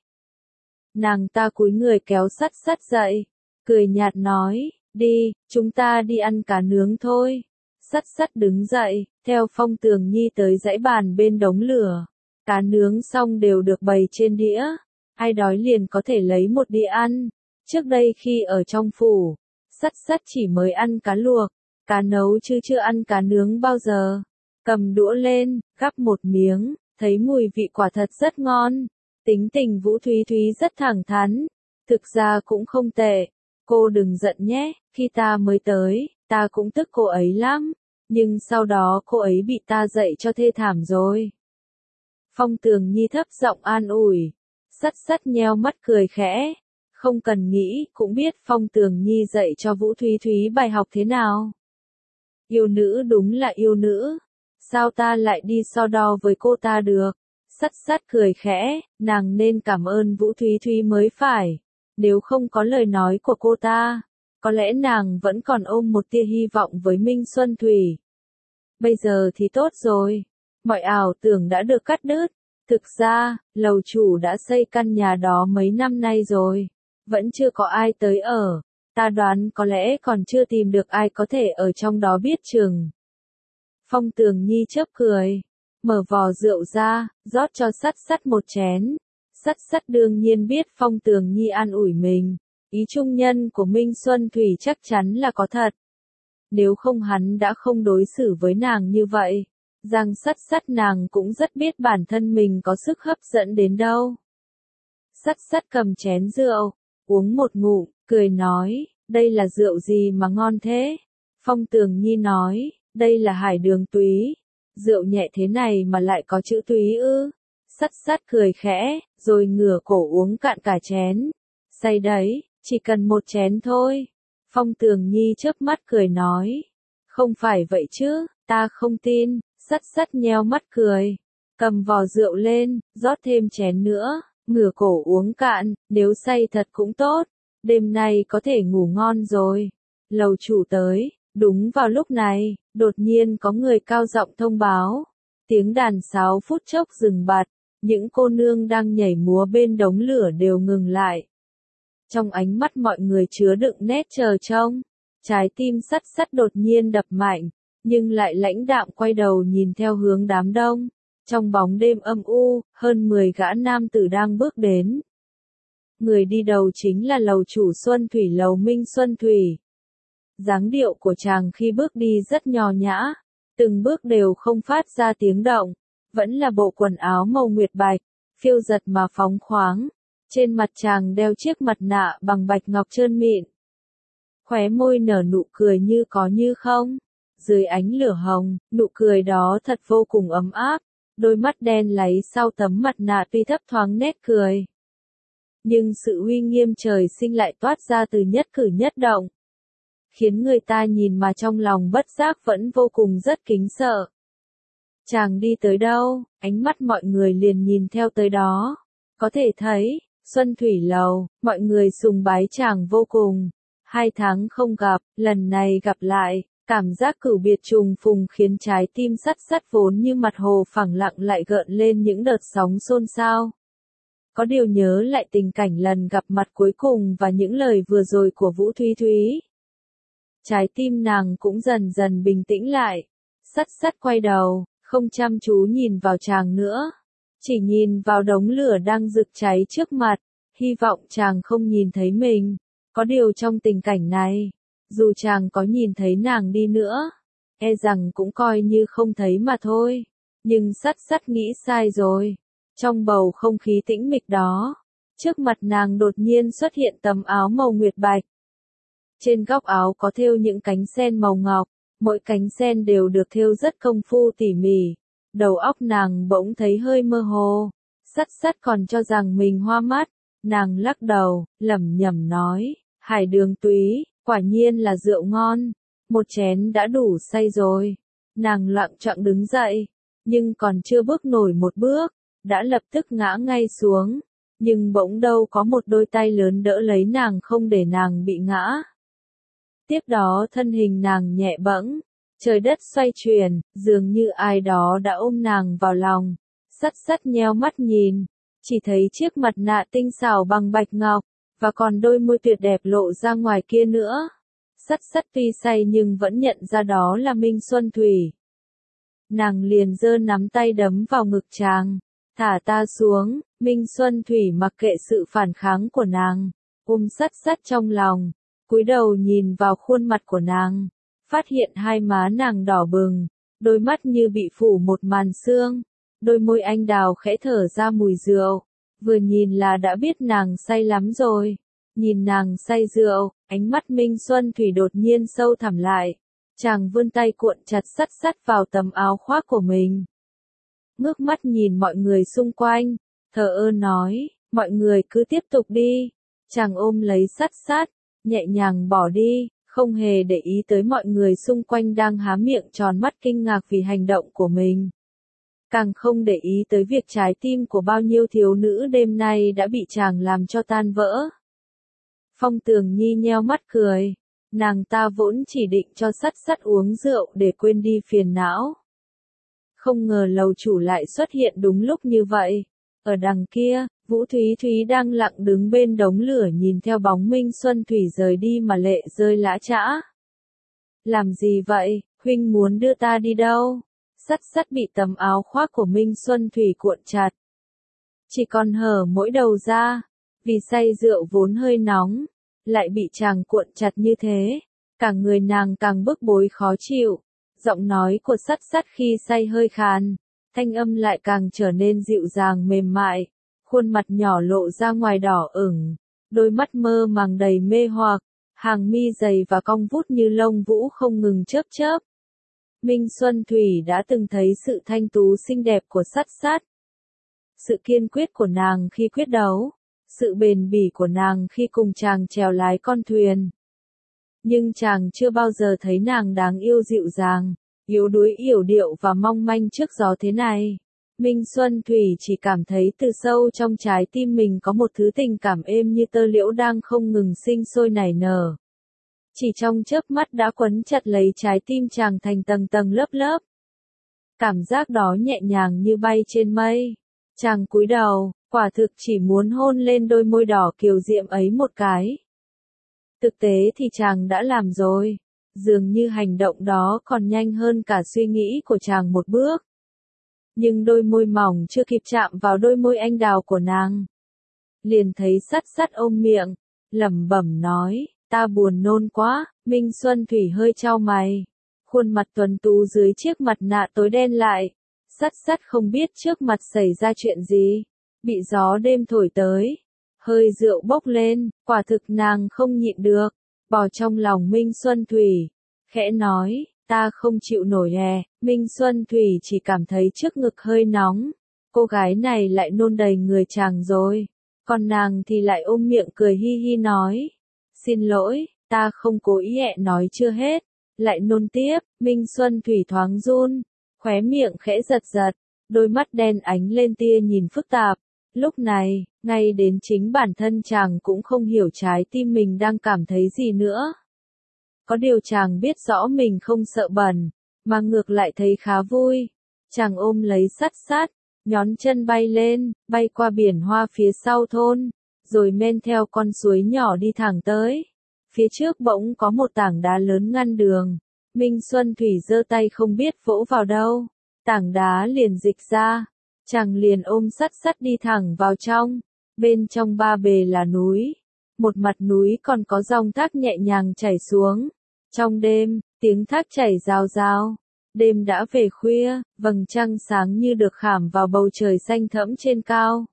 Nàng ta cúi người kéo Sắt Sắt dậy, cười nhạt nói, đi, chúng ta đi ăn cá nướng thôi. Sắt Sắt đứng dậy, theo Phong Tường Nhi tới dãy bàn bên đống lửa. Cá nướng xong đều được bày trên đĩa, ai đói liền có thể lấy một đĩa ăn. Trước đây khi ở trong phủ, Sắt Sắt chỉ mới ăn cá luộc, cá nấu chứ chưa ăn cá nướng bao giờ. Cầm đũa lên, gắp một miếng, thấy mùi vị quả thật rất ngon. Tính tình Vũ Thúy Thúy rất thẳng thắn, thực ra cũng không tệ. Cô đừng giận nhé, khi ta mới tới, ta cũng tức cô ấy lắm, nhưng sau đó cô ấy bị ta dạy cho thê thảm rồi. Phong Tường Nhi thấp giọng an ủi. Sắt Sắt nheo mắt cười khẽ, không cần nghĩ cũng biết Phong Tường Nhi dạy cho Vũ Thúy Thúy bài học thế nào. Yêu nữ đúng là yêu nữ, sao ta lại đi so đo với cô ta được? Sắt Sắt cười khẽ, nàng nên cảm ơn Vũ Thúy Thúy mới phải. Nếu không có lời nói của cô ta, có lẽ nàng vẫn còn ôm một tia hy vọng với Minh Xuân Thủy. Bây giờ thì tốt rồi. Mọi ảo tưởng đã được cắt đứt. Thực ra, lầu chủ đã xây căn nhà đó mấy năm nay rồi. Vẫn chưa có ai tới ở. Ta đoán có lẽ còn chưa tìm được ai có thể ở trong đó biết chừng. Phong Tường Nhi chớp cười. Mở vò rượu ra, rót cho Sắt Sắt một chén. Sắt Sắt đương nhiên biết Phong Tường Nhi an ủi mình. Ý trung nhân của Minh Xuân Thủy chắc chắn là có thật. Nếu không hắn đã không đối xử với nàng như vậy. Giang Sắt Sắt nàng cũng rất biết bản thân mình có sức hấp dẫn đến đâu. Sắt Sắt cầm chén rượu, uống một ngụm, cười nói, đây là rượu gì mà ngon thế? Phong Tường Nhi nói, đây là hải đường túy. Rượu nhẹ thế này mà lại có chữ túy ư? Sắt Sắt cười khẽ, rồi ngửa cổ uống cạn cả chén. Say đấy, chỉ cần một chén thôi. Phong Tường Nhi chớp mắt cười nói, không phải vậy chứ, ta không tin. Sắt Sắt nheo mắt cười, cầm vò rượu lên, rót thêm chén nữa, ngửa cổ uống cạn, nếu say thật cũng tốt, đêm nay có thể ngủ ngon rồi. Lầu chủ tới, đúng vào lúc này, đột nhiên có người cao giọng thông báo, tiếng đàn sáo phút chốc dừng bặt, những cô nương đang nhảy múa bên đống lửa đều ngừng lại. Trong ánh mắt mọi người chứa đựng nét chờ trông, trái tim Sắt Sắt đột nhiên đập mạnh. Nhưng lại lãnh đạm quay đầu nhìn theo hướng đám đông. Trong bóng đêm âm u, hơn mười gã nam tử đang bước đến. Người đi đầu chính là lầu chủ Xuân Thủy lầu Minh Xuân Thủy. Dáng điệu của chàng khi bước đi rất nho nhã, từng bước đều không phát ra tiếng động, vẫn là bộ quần áo màu nguyệt bạch, phiêu giật mà phóng khoáng. Trên mặt chàng đeo chiếc mặt nạ bằng bạch ngọc trơn mịn. Khóe môi nở nụ cười như có như không. Dưới ánh lửa hồng, nụ cười đó thật vô cùng ấm áp, đôi mắt đen láy sau tấm mặt nạ tuy thấp thoáng nét cười. Nhưng sự uy nghiêm trời sinh lại toát ra từ nhất cử nhất động, khiến người ta nhìn mà trong lòng bất giác vẫn vô cùng rất kính sợ. Chàng đi tới đâu, ánh mắt mọi người liền nhìn theo tới đó. Có thể thấy, Xuân Thủy lầu, mọi người sùng bái chàng vô cùng. Hai tháng không gặp, lần này gặp lại. Cảm giác cửu biệt trùng phùng khiến trái tim Sắt Sắt vốn như mặt hồ phẳng lặng lại gợn lên những đợt sóng xôn xao. Có điều nhớ lại tình cảnh lần gặp mặt cuối cùng và những lời vừa rồi của Vũ Thúy Thúy. Trái tim nàng cũng dần dần bình tĩnh lại. Sắt Sắt quay đầu, không chăm chú nhìn vào chàng nữa. Chỉ nhìn vào đống lửa đang rực cháy trước mặt, hy vọng chàng không nhìn thấy mình. Có điều trong tình cảnh này, dù chàng có nhìn thấy nàng đi nữa, e rằng cũng coi như không thấy mà thôi. Nhưng Sắt Sắt nghĩ sai rồi. Trong bầu không khí tĩnh mịch đó, trước mặt nàng đột nhiên xuất hiện tấm áo màu nguyệt bạch. Trên góc áo có thêu những cánh sen màu ngọc, mỗi cánh sen đều được thêu rất công phu tỉ mỉ. Đầu óc nàng bỗng thấy hơi mơ hồ. Sắt Sắt còn cho rằng mình hoa mắt, nàng lắc đầu, lẩm nhẩm nói, hải đường túy. Quả nhiên là rượu ngon, một chén đã đủ say rồi. Nàng loạng choạng đứng dậy, nhưng còn chưa bước nổi một bước, đã lập tức ngã ngay xuống. Nhưng bỗng đâu có một đôi tay lớn đỡ lấy nàng không để nàng bị ngã. Tiếp đó thân hình nàng nhẹ bẫng, trời đất xoay chuyển, dường như ai đó đã ôm nàng vào lòng. Sắt Sắt nheo mắt nhìn, chỉ thấy chiếc mặt nạ tinh xảo bằng bạch ngọc. Và còn đôi môi tuyệt đẹp lộ ra ngoài kia nữa. Sắt Sắt tuy say nhưng vẫn nhận ra đó là Minh Xuân Thủy. Nàng liền giơ nắm tay đấm vào ngực chàng. Thả ta xuống. Minh Xuân Thủy mặc kệ sự phản kháng của nàng, ôm Sắt Sắt trong lòng, cúi đầu nhìn vào khuôn mặt của nàng, phát hiện hai má nàng đỏ bừng, đôi mắt như bị phủ một màn sương, đôi môi anh đào khẽ thở ra mùi rượu. Vừa nhìn là đã biết nàng say lắm rồi. Nhìn nàng say rượu, ánh mắt Minh Xuân Thủy đột nhiên sâu thẳm lại. Chàng vươn tay cuộn chặt Sắt Sắt vào tấm áo khoác của mình. Ngước mắt nhìn mọi người xung quanh, thờ ơ nói, mọi người cứ tiếp tục đi. Chàng ôm lấy Sắt Sắt, nhẹ nhàng bỏ đi, không hề để ý tới mọi người xung quanh đang há miệng tròn mắt kinh ngạc vì hành động của mình. Càng không để ý tới việc trái tim của bao nhiêu thiếu nữ đêm nay đã bị chàng làm cho tan vỡ. Phong Tường Nhi nheo mắt cười, Nàng ta vốn chỉ định cho sắt sắt uống rượu để quên đi phiền não. Không ngờ lầu chủ lại xuất hiện đúng lúc như vậy. Ở đằng kia, Vũ Thúy Thúy đang lặng đứng bên đống lửa nhìn theo bóng Minh Xuân Thủy rời đi mà lệ rơi lã chã. Làm gì vậy, huynh muốn đưa ta đi đâu? Sắt sắt bị tấm áo khoác của Minh Xuân Thủy cuộn chặt. Chỉ còn hở mỗi đầu ra, vì say rượu vốn hơi nóng, lại bị chàng cuộn chặt như thế, cả người nàng càng bức bối khó chịu. Giọng nói của sắt sắt khi say hơi khàn, thanh âm lại càng trở nên dịu dàng mềm mại, khuôn mặt nhỏ lộ ra ngoài đỏ ửng, đôi mắt mơ màng đầy mê hoặc, hàng mi dày và cong vút như lông vũ không ngừng chớp chớp. Minh Xuân Thủy đã từng thấy sự thanh tú xinh đẹp của sắt sắt, sự kiên quyết của nàng khi quyết đấu, sự bền bỉ của nàng khi cùng chàng chèo lái con thuyền. Nhưng chàng chưa bao giờ thấy nàng đáng yêu dịu dàng, yếu đuối yểu điệu và mong manh trước gió thế này. Minh Xuân Thủy chỉ cảm thấy từ sâu trong trái tim mình có một thứ tình cảm êm như tơ liễu đang không ngừng sinh sôi nảy nở. Chỉ trong chớp mắt đã quấn chặt lấy trái tim chàng thành tầng tầng lớp lớp. Cảm giác đó nhẹ nhàng như bay trên mây. Chàng cúi đầu, quả thực chỉ muốn hôn lên đôi môi đỏ kiều diễm ấy một cái. Thực tế thì chàng đã làm rồi, dường như hành động đó còn nhanh hơn cả suy nghĩ của chàng một bước. Nhưng đôi môi mỏng chưa kịp chạm vào đôi môi anh đào của nàng, liền thấy sắt sắt ôm miệng, lẩm bẩm nói, ta buồn nôn quá. Minh Xuân Thủy hơi chau mày, khuôn mặt tuấn tú dưới chiếc mặt nạ tối đen lại. Sắt sắt không biết trước mặt xảy ra chuyện gì, bị gió đêm thổi tới, hơi rượu bốc lên, quả thực nàng không nhịn được, bò trong lòng Minh Xuân Thủy, khẽ nói, ta không chịu nổi hè. Minh Xuân Thủy chỉ cảm thấy trước ngực hơi nóng, cô gái này lại nôn đầy người chàng rồi, còn nàng thì lại ôm miệng cười hi hi nói, xin lỗi, ta không cố ý ẹ nói chưa hết, lại nôn tiếp. Minh Xuân Thủy thoáng run, khóe miệng khẽ giật giật, đôi mắt đen ánh lên tia nhìn phức tạp. Lúc này, ngay đến chính bản thân chàng cũng không hiểu trái tim mình đang cảm thấy gì nữa. Có điều chàng biết rõ mình không sợ bẩn, mà ngược lại thấy khá vui. Chàng ôm lấy sắt sắt, nhón chân bay lên, bay qua biển hoa phía sau thôn, rồi men theo con suối nhỏ đi thẳng tới. Phía trước bỗng có một tảng đá lớn ngăn đường. Minh Xuân Thủy giơ tay không biết vỗ vào đâu, tảng đá liền dịch ra, chàng liền ôm sắt sắt đi thẳng vào trong. Bên trong ba bề là núi, một mặt núi còn có dòng thác nhẹ nhàng chảy xuống. Trong đêm, tiếng thác chảy rào rào. Đêm đã về khuya, vầng trăng sáng như được khảm vào bầu trời xanh thẫm trên cao,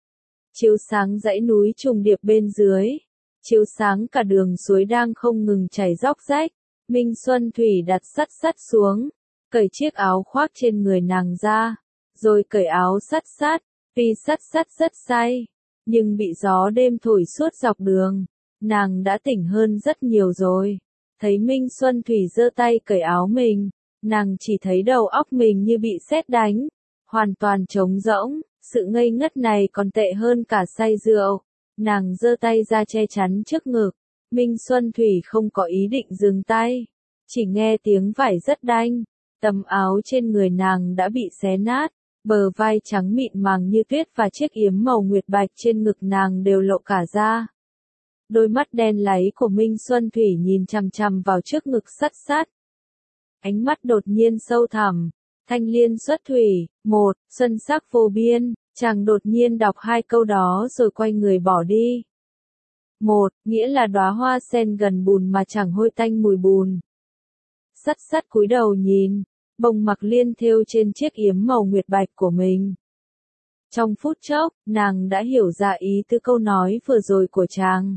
chiếu sáng dãy núi trùng điệp bên dưới, chiếu sáng cả đường suối đang không ngừng chảy róc rách. Minh Xuân Thủy đặt sắt sắt xuống, cởi chiếc áo khoác trên người nàng ra, rồi cởi áo sắt sắt. Tuy sắt sắt rất say, nhưng bị gió đêm thổi suốt dọc đường, nàng đã tỉnh hơn rất nhiều rồi. Thấy Minh Xuân Thủy giơ tay cởi áo mình, nàng chỉ thấy đầu óc mình như bị sét đánh, hoàn toàn trống rỗng. Sự ngây ngất này còn tệ hơn cả say rượu. Nàng giơ tay ra che chắn trước ngực. Minh Xuân Thủy không có ý định dừng tay, chỉ nghe tiếng vải rất đanh, tấm áo trên người nàng đã bị xé nát, bờ vai trắng mịn màng như tuyết và chiếc yếm màu nguyệt bạch trên ngực nàng đều lộ cả ra. Đôi mắt đen láy của Minh Xuân Thủy nhìn chằm chằm vào trước ngực sắt sắt. Ánh mắt đột nhiên sâu thẳm, thanh liên xuất thủy, một, xuân sắc vô biên, chàng đột nhiên đọc hai câu đó rồi quay người bỏ đi. Một, nghĩa là đóa hoa sen gần bùn mà chẳng hôi tanh mùi bùn. Sắt sắt cúi đầu nhìn, bông mặc liên thêu trên chiếc yếm màu nguyệt bạch của mình. Trong phút chốc, nàng đã hiểu ra ý tứ câu nói vừa rồi của chàng.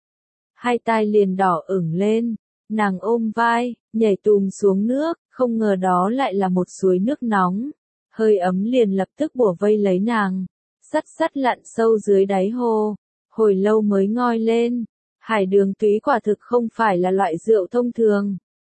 Hai tai liền đỏ ửng lên, nàng ôm vai, nhảy tùm xuống nước, không ngờ đó lại là một suối nước nóng. Hơi ấm liền lập tức bủa vây lấy nàng. Sắt sắt lặn sâu dưới đáy hồ, hồi lâu mới ngoi lên. Hải đường túy quả thực không phải là loại rượu thông thường.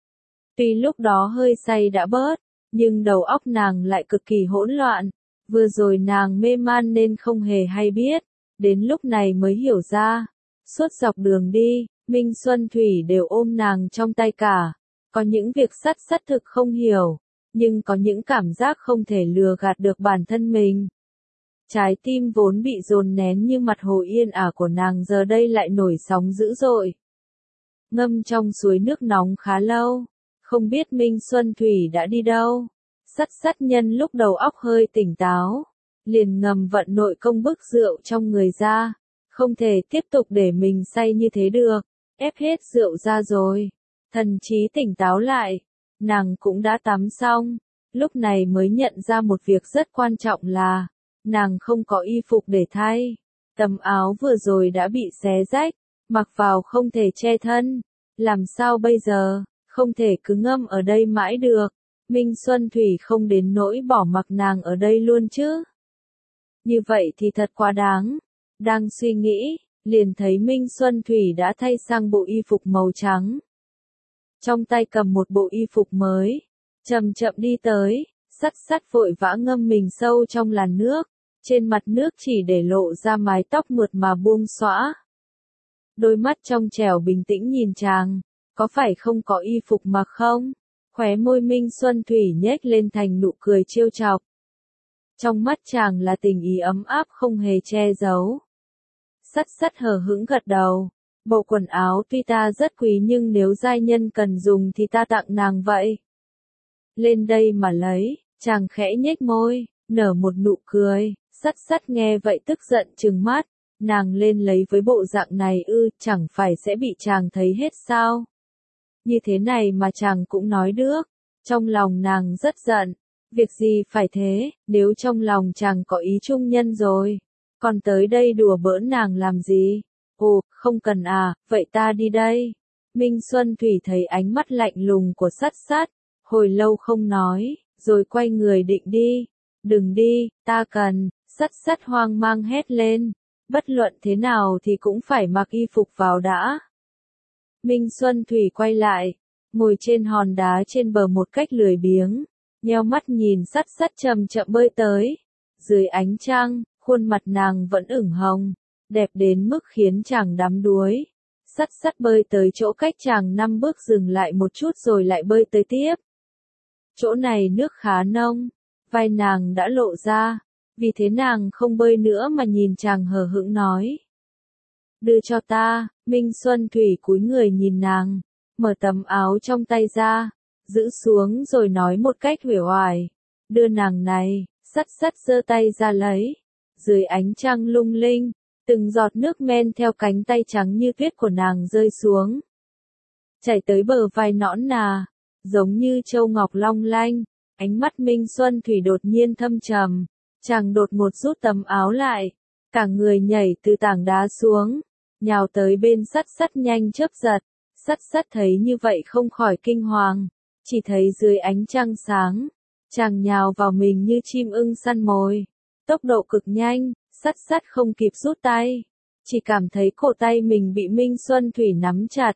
Tuy lúc đó hơi say đã bớt, nhưng đầu óc nàng lại cực kỳ hỗn loạn. Vừa rồi nàng mê man nên không hề hay biết, đến lúc này mới hiểu ra. Suốt dọc đường đi, Minh Xuân Thủy đều ôm nàng trong tay cả. Có những việc sắt sắt thực không hiểu, nhưng có những cảm giác không thể lừa gạt được bản thân mình. Trái tim vốn bị dồn nén như mặt hồ yên ả của nàng giờ đây lại nổi sóng dữ dội. Ngâm trong suối nước nóng khá lâu, không biết Minh Xuân Thủy đã đi đâu. Sắt sắt nhân lúc đầu óc hơi tỉnh táo, liền ngầm vận nội công bức rượu trong người ra. Không thể tiếp tục để mình say như thế được, ép hết rượu ra rồi. Thần trí tỉnh táo lại, nàng cũng đã tắm xong, lúc này mới nhận ra một việc rất quan trọng là, nàng không có y phục để thay. Tấm áo vừa rồi đã bị xé rách, mặc vào không thể che thân. Làm sao bây giờ, không thể cứ ngâm ở đây mãi được. Minh Xuân Thủy không đến nỗi bỏ mặc nàng ở đây luôn chứ. Như vậy thì thật quá đáng. Đang suy nghĩ, liền thấy Minh Xuân Thủy đã thay sang bộ y phục màu trắng. Trong tay cầm một bộ y phục mới, chậm chậm đi tới, sắt sắt vội vã ngâm mình sâu trong làn nước, trên mặt nước chỉ để lộ ra mái tóc mượt mà buông xõa. Đôi mắt trong trẻo bình tĩnh nhìn chàng, có phải không có y phục mặc không? Khóe môi Minh Xuân Thủy nhếch lên thành nụ cười trêu chọc. Trong mắt chàng là tình ý ấm áp không hề che giấu. Sắt sắt hờ hững gật đầu. Bộ quần áo tuy ta rất quý nhưng nếu giai nhân cần dùng thì ta tặng nàng vậy. Lên đây mà lấy, chàng khẽ nhếch môi, nở một nụ cười. Sắt sắt nghe vậy tức giận trừng mắt. Nàng lên lấy với bộ dạng này ư, chẳng phải sẽ bị chàng thấy hết sao? Như thế này mà chàng cũng nói được. Trong lòng nàng rất giận. Việc gì phải thế, nếu trong lòng chàng có ý trung nhân rồi. Còn tới đây đùa bỡn nàng làm gì? Ồ, không cần à, vậy ta đi đây. Minh Xuân Thủy thấy ánh mắt lạnh lùng của sắt sắt, hồi lâu không nói, rồi quay người định đi. Đừng đi, ta cần, sắt sắt hoang mang hét lên. Bất luận thế nào thì cũng phải mặc y phục vào đã. Minh Xuân Thủy quay lại, ngồi trên hòn đá trên bờ một cách lười biếng, nheo mắt nhìn sắt sắt chậm chậm bơi tới. Dưới ánh trăng, khuôn mặt nàng vẫn ửng hồng, đẹp đến mức khiến chàng đắm đuối. Sắt sắt bơi tới chỗ cách chàng năm bước dừng lại một chút rồi lại bơi tới tiếp. Chỗ này nước khá nông, vai nàng đã lộ ra, vì thế nàng không bơi nữa mà nhìn chàng hờ hững nói. Đưa cho ta. Minh Xuân Thủy cúi người nhìn nàng, mở tấm áo trong tay ra, giữ xuống rồi nói một cách uể oải. Đưa nàng này. Sắt sắt giơ tay ra lấy. Dưới ánh trăng lung linh, từng giọt nước men theo cánh tay trắng như tuyết của nàng rơi xuống. Chảy tới bờ vai nõn nà, giống như châu ngọc long lanh. Ánh mắt Minh Xuân Thủy đột nhiên thâm trầm, chàng đột ngột rút tấm áo lại, cả người nhảy từ tảng đá xuống, nhào tới bên sắt sắt nhanh chớp giật. Sắt sắt thấy như vậy không khỏi kinh hoàng, chỉ thấy dưới ánh trăng sáng, chàng nhào vào mình như chim ưng săn mồi, tốc độ cực nhanh. Sắt sắt không kịp rút tay, chỉ cảm thấy cổ tay mình bị Minh Xuân Thủy nắm chặt.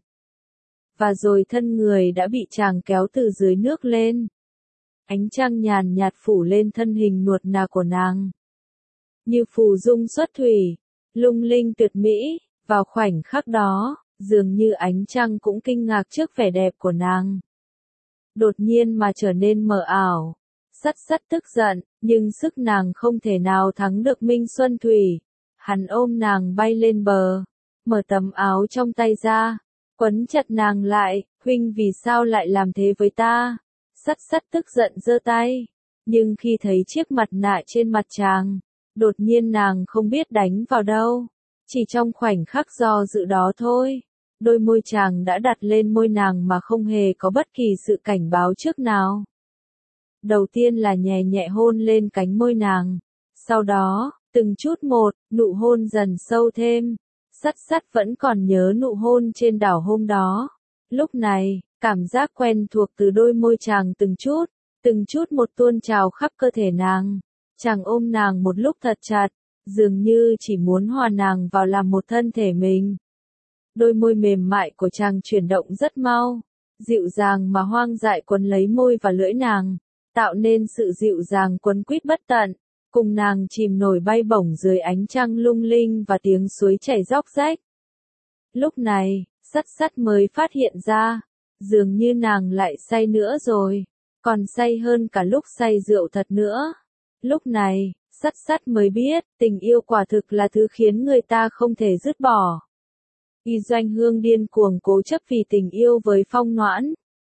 Và rồi thân người đã bị chàng kéo từ dưới nước lên. Ánh trăng nhàn nhạt phủ lên thân hình nuột nà của nàng. Như phù dung xuất thủy, lung linh tuyệt mỹ, vào khoảnh khắc đó, dường như ánh trăng cũng kinh ngạc trước vẻ đẹp của nàng. Đột nhiên mà trở nên mờ ảo. Sắt sắt tức giận, nhưng sức nàng không thể nào thắng được Minh Xuân Thủy. Hắn ôm nàng bay lên bờ, mở tấm áo trong tay ra, quấn chặt nàng lại. Huynh vì sao lại làm thế với ta? Sắt sắt tức giận giơ tay, nhưng khi thấy chiếc mặt nạ trên mặt chàng, đột nhiên nàng không biết đánh vào đâu. Chỉ trong khoảnh khắc do dự đó thôi, đôi môi chàng đã đặt lên môi nàng mà không hề có bất kỳ sự cảnh báo trước nào. Đầu tiên là nhẹ nhẹ hôn lên cánh môi nàng, sau đó, từng chút một, nụ hôn dần sâu thêm. Sắt sắt vẫn còn nhớ nụ hôn trên đảo hôm đó. Lúc này, cảm giác quen thuộc từ đôi môi chàng từng chút, từng chút một tuôn trào khắp cơ thể nàng. Chàng ôm nàng một lúc thật chặt, dường như chỉ muốn hòa nàng vào làm một thân thể mình. Đôi môi mềm mại của chàng chuyển động rất mau, dịu dàng mà hoang dại quấn lấy môi và lưỡi nàng, tạo nên sự dịu dàng quấn quýt bất tận, cùng nàng chìm nổi bay bổng dưới ánh trăng lung linh và tiếng suối chảy róc rách. Lúc này, Sắt sắt mới phát hiện ra, dường như nàng lại say nữa rồi, còn say hơn cả lúc say rượu thật nữa. Lúc này, sắt sắt mới biết, tình yêu quả thực là thứ khiến người ta không thể dứt bỏ. Y Doanh Hương điên cuồng cố chấp vì tình yêu với Phong Noãn.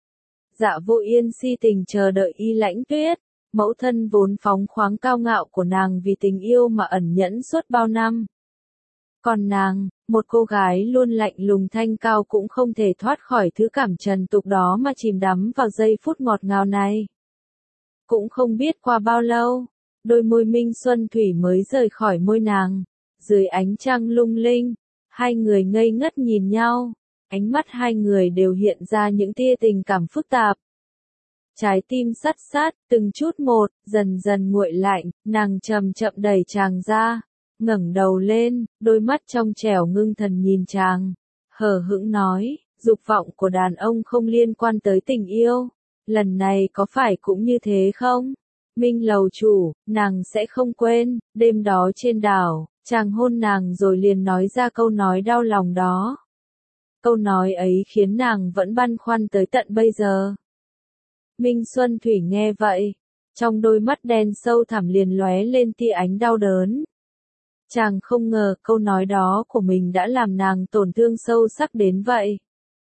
Dạ Vô Yên si tình chờ đợi Y Lãnh Tuyết, mẫu thân vốn phóng khoáng cao ngạo của nàng vì tình yêu mà ẩn nhẫn suốt bao năm. Còn nàng, một cô gái luôn lạnh lùng thanh cao cũng không thể thoát khỏi thứ cảm trần tục đó mà chìm đắm vào giây phút ngọt ngào này. Cũng không biết qua bao lâu, đôi môi Minh Xuân Thủy mới rời khỏi môi nàng, dưới ánh trăng lung linh, hai người ngây ngất nhìn nhau, ánh mắt hai người đều hiện ra những tia tình cảm phức tạp. Trái tim sắt sát, từng chút một, dần dần nguội lạnh, nàng chậm chậm đẩy chàng ra, ngẩng đầu lên, đôi mắt trong trẻo ngưng thần nhìn chàng, hờ hững nói, dục vọng của đàn ông không liên quan tới tình yêu, lần này có phải cũng như thế không? Minh lầu chủ, nàng sẽ không quên, đêm đó trên đảo, chàng hôn nàng rồi liền nói ra câu nói đau lòng đó. Câu nói ấy khiến nàng vẫn băn khoăn tới tận bây giờ. Minh Xuân Thủy nghe vậy, trong đôi mắt đen sâu thẳm liền lóe lên tia ánh đau đớn. Chàng không ngờ câu nói đó của mình đã làm nàng tổn thương sâu sắc đến vậy.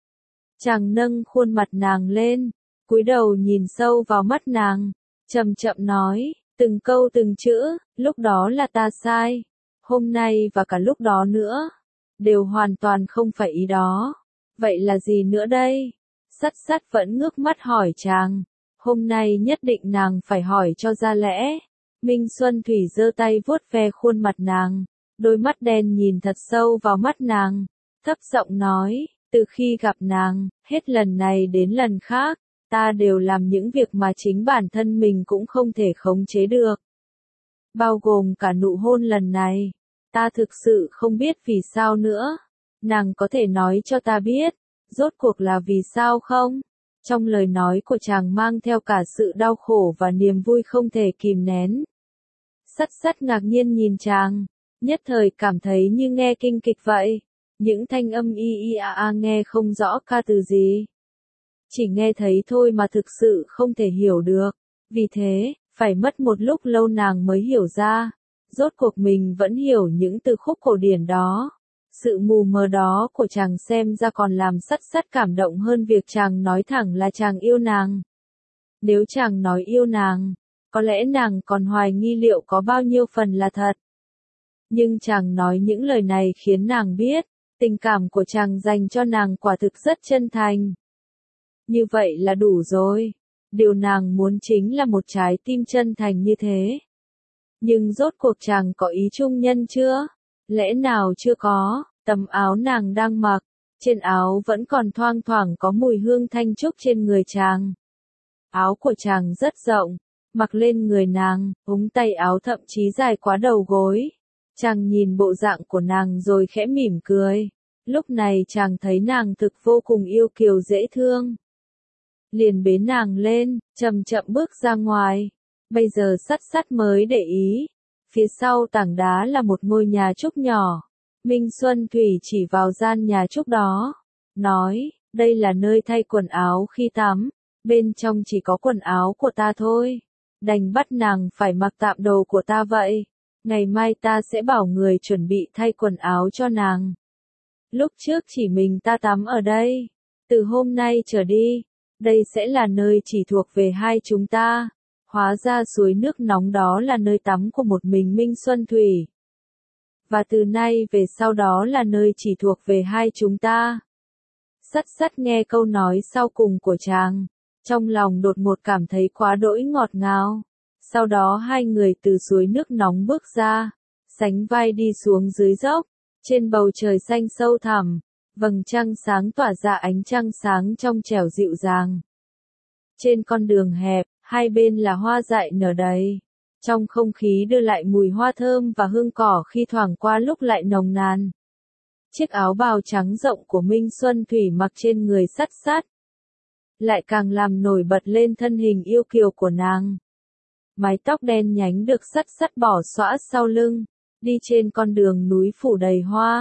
Chàng nâng khuôn mặt nàng lên, cúi đầu nhìn sâu vào mắt nàng, chậm chậm nói, từng câu từng chữ, lúc đó là ta sai, hôm nay và cả lúc đó nữa, đều hoàn toàn không phải ý đó. Vậy là gì nữa đây? Sắt sắt vẫn ngước mắt hỏi chàng, hôm nay nhất định nàng phải hỏi cho ra lẽ. Minh Xuân Thủy giơ tay vuốt ve khuôn mặt nàng, đôi mắt đen nhìn thật sâu vào mắt nàng, thấp giọng nói, từ khi gặp nàng, hết lần này đến lần khác, ta đều làm những việc mà chính bản thân mình cũng không thể khống chế được. Bao gồm cả nụ hôn lần này, ta thực sự không biết vì sao nữa. Nàng có thể nói cho ta biết, rốt cuộc là vì sao không? Trong lời nói của chàng mang theo cả sự đau khổ và niềm vui không thể kìm nén. Sắt sắt ngạc nhiên nhìn chàng, nhất thời cảm thấy như nghe kinh kịch vậy. Những thanh âm y y a a nghe không rõ ca từ gì. Chỉ nghe thấy thôi mà thực sự không thể hiểu được. Vì thế, phải mất một lúc lâu nàng mới hiểu ra. Rốt cuộc mình vẫn hiểu những từ khúc cổ điển đó. Sự mù mờ đó của chàng xem ra còn làm sắt sắt cảm động hơn việc chàng nói thẳng là chàng yêu nàng. Nếu chàng nói yêu nàng, có lẽ nàng còn hoài nghi liệu có bao nhiêu phần là thật. Nhưng chàng nói những lời này khiến nàng biết, tình cảm của chàng dành cho nàng quả thực rất chân thành. Như vậy là đủ rồi. Điều nàng muốn chính là một trái tim chân thành như thế. Nhưng rốt cuộc chàng có ý chung nhân chưa? Lẽ nào chưa có? Tấm áo nàng đang mặc, trên áo vẫn còn thoang thoảng có mùi hương thanh trúc trên người chàng. Áo của chàng rất rộng, mặc lên người nàng, ống tay áo thậm chí dài quá đầu gối. Chàng nhìn bộ dạng của nàng rồi khẽ mỉm cười. Lúc này chàng thấy nàng thực vô cùng yêu kiều dễ thương. Liền bế nàng lên, chậm chậm bước ra ngoài. Bây giờ sắt sắt mới để ý. Phía sau tảng đá là một ngôi nhà trúc nhỏ. Minh Xuân Thủy chỉ vào gian nhà trúc đó. Nói, đây là nơi thay quần áo khi tắm. Bên trong chỉ có quần áo của ta thôi. Đành bắt nàng phải mặc tạm đồ của ta vậy. Ngày mai ta sẽ bảo người chuẩn bị thay quần áo cho nàng. Lúc trước chỉ mình ta tắm ở đây. Từ hôm nay trở đi, đây sẽ là nơi chỉ thuộc về hai chúng ta. Hóa ra suối nước nóng đó là nơi tắm của một mình Minh Xuân Thủy. Và từ nay về sau đó là nơi chỉ thuộc về hai chúng ta. Sắt sắt nghe câu nói sau cùng của chàng. Trong lòng đột ngột cảm thấy quá đỗi ngọt ngào. Sau đó hai người từ suối nước nóng bước ra, sánh vai đi xuống dưới dốc, trên bầu trời xanh sâu thẳm, vầng trăng sáng tỏa ra ánh trăng sáng trong trẻo dịu dàng. Trên con đường hẹp, hai bên là hoa dại nở đầy. Trong không khí đưa lại mùi hoa thơm và hương cỏ khi thoảng qua lúc lại nồng nàn. Chiếc áo bào trắng rộng của Minh Xuân Thủy mặc trên người sắt sắt, lại càng làm nổi bật lên thân hình yêu kiều của nàng. Mái tóc đen nhánh được sắt sắt bỏ xõa sau lưng, đi trên con đường núi phủ đầy hoa,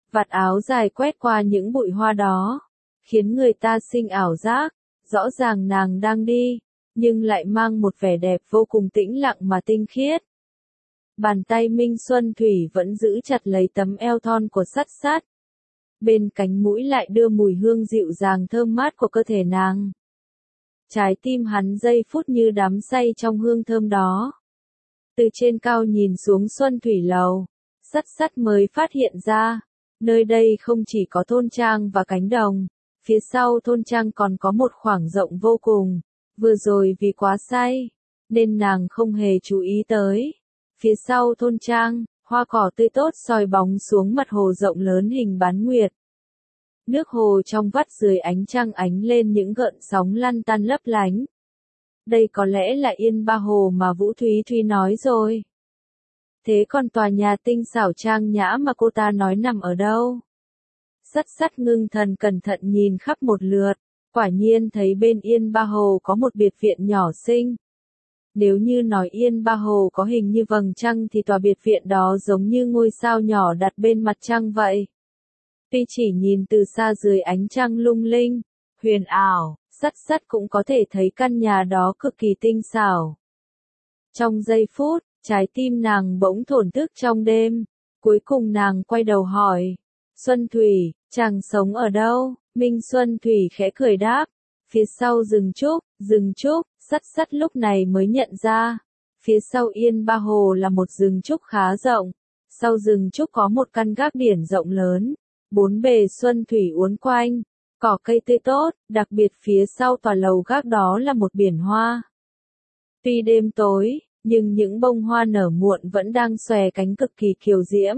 vạt áo dài quét qua những bụi hoa đó, khiến người ta sinh ảo giác, rõ ràng nàng đang đi, nhưng lại mang một vẻ đẹp vô cùng tĩnh lặng mà tinh khiết. Bàn tay Minh Xuân Thủy vẫn giữ chặt lấy tấm eo thon của Sắt Sắt. Bên cánh mũi lại đưa mùi hương dịu dàng thơm mát của cơ thể nàng. Trái tim hắn giây phút như đắm say trong hương thơm đó. Từ trên cao nhìn xuống Xuân Thủy Lầu, Sắt Sắt mới phát hiện ra, nơi đây không chỉ có thôn trang và cánh đồng, phía sau thôn trang còn có một khoảng rộng vô cùng. Vừa rồi vì quá say, nên nàng không hề chú ý tới. Phía sau thôn trang, hoa cỏ tươi tốt soi bóng xuống mặt hồ rộng lớn hình bán nguyệt. Nước hồ trong vắt dưới ánh trăng ánh lên những gợn sóng lăn tăn lấp lánh. Đây có lẽ là Yên Ba Hồ mà Vũ Thúy Thúy nói rồi. Thế còn tòa nhà tinh xảo trang nhã mà cô ta nói nằm ở đâu? Sắt Sắt ngưng thần cẩn thận nhìn khắp một lượt, quả nhiên thấy bên Yên Ba Hồ có một biệt viện nhỏ xinh. Nếu như nói Yên Ba Hồ có hình như vầng trăng thì tòa biệt viện đó giống như ngôi sao nhỏ đặt bên mặt trăng vậy. Tuy chỉ nhìn từ xa dưới ánh trăng lung linh, huyền ảo, Sắt Sắt cũng có thể thấy căn nhà đó cực kỳ tinh xảo. Trong giây phút, trái tim nàng bỗng thổn thức trong đêm, cuối cùng nàng quay đầu hỏi, Xuân Thủy, chàng sống ở đâu? Minh Xuân Thủy khẽ cười đáp, phía sau rừng trúc, rừng trúc. Sắt Sắt lúc này mới nhận ra, phía sau Yên Ba Hồ là một rừng trúc khá rộng, sau rừng trúc có một căn gác điển rộng lớn, bốn bề xuân thủy uốn quanh, cỏ cây tươi tốt, đặc biệt phía sau tòa lầu gác đó là một biển hoa. Tuy đêm tối, nhưng những bông hoa nở muộn vẫn đang xòe cánh cực kỳ kiều diễm.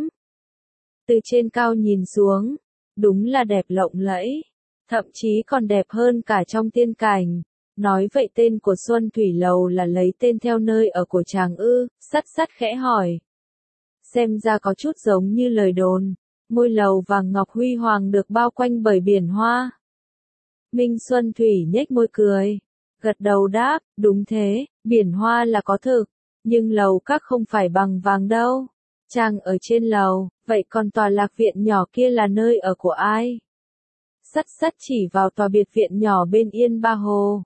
Từ trên cao nhìn xuống, đúng là đẹp lộng lẫy, thậm chí còn đẹp hơn cả trong tiên cảnh. Nói vậy tên của Xuân Thủy Lầu là lấy tên theo nơi ở của chàng ư? Sắt Sắt khẽ hỏi. Xem ra có chút giống như lời đồn, ngôi lầu vàng ngọc huy hoàng được bao quanh bởi biển hoa. Minh Xuân Thủy nhếch môi cười, gật đầu đáp, đúng thế, biển hoa là có thực, nhưng lầu các không phải bằng vàng đâu. Chàng ở trên lầu, vậy còn tòa lạc viện nhỏ kia là nơi ở của ai? Sắt Sắt chỉ vào tòa biệt viện nhỏ bên Yên Ba Hồ.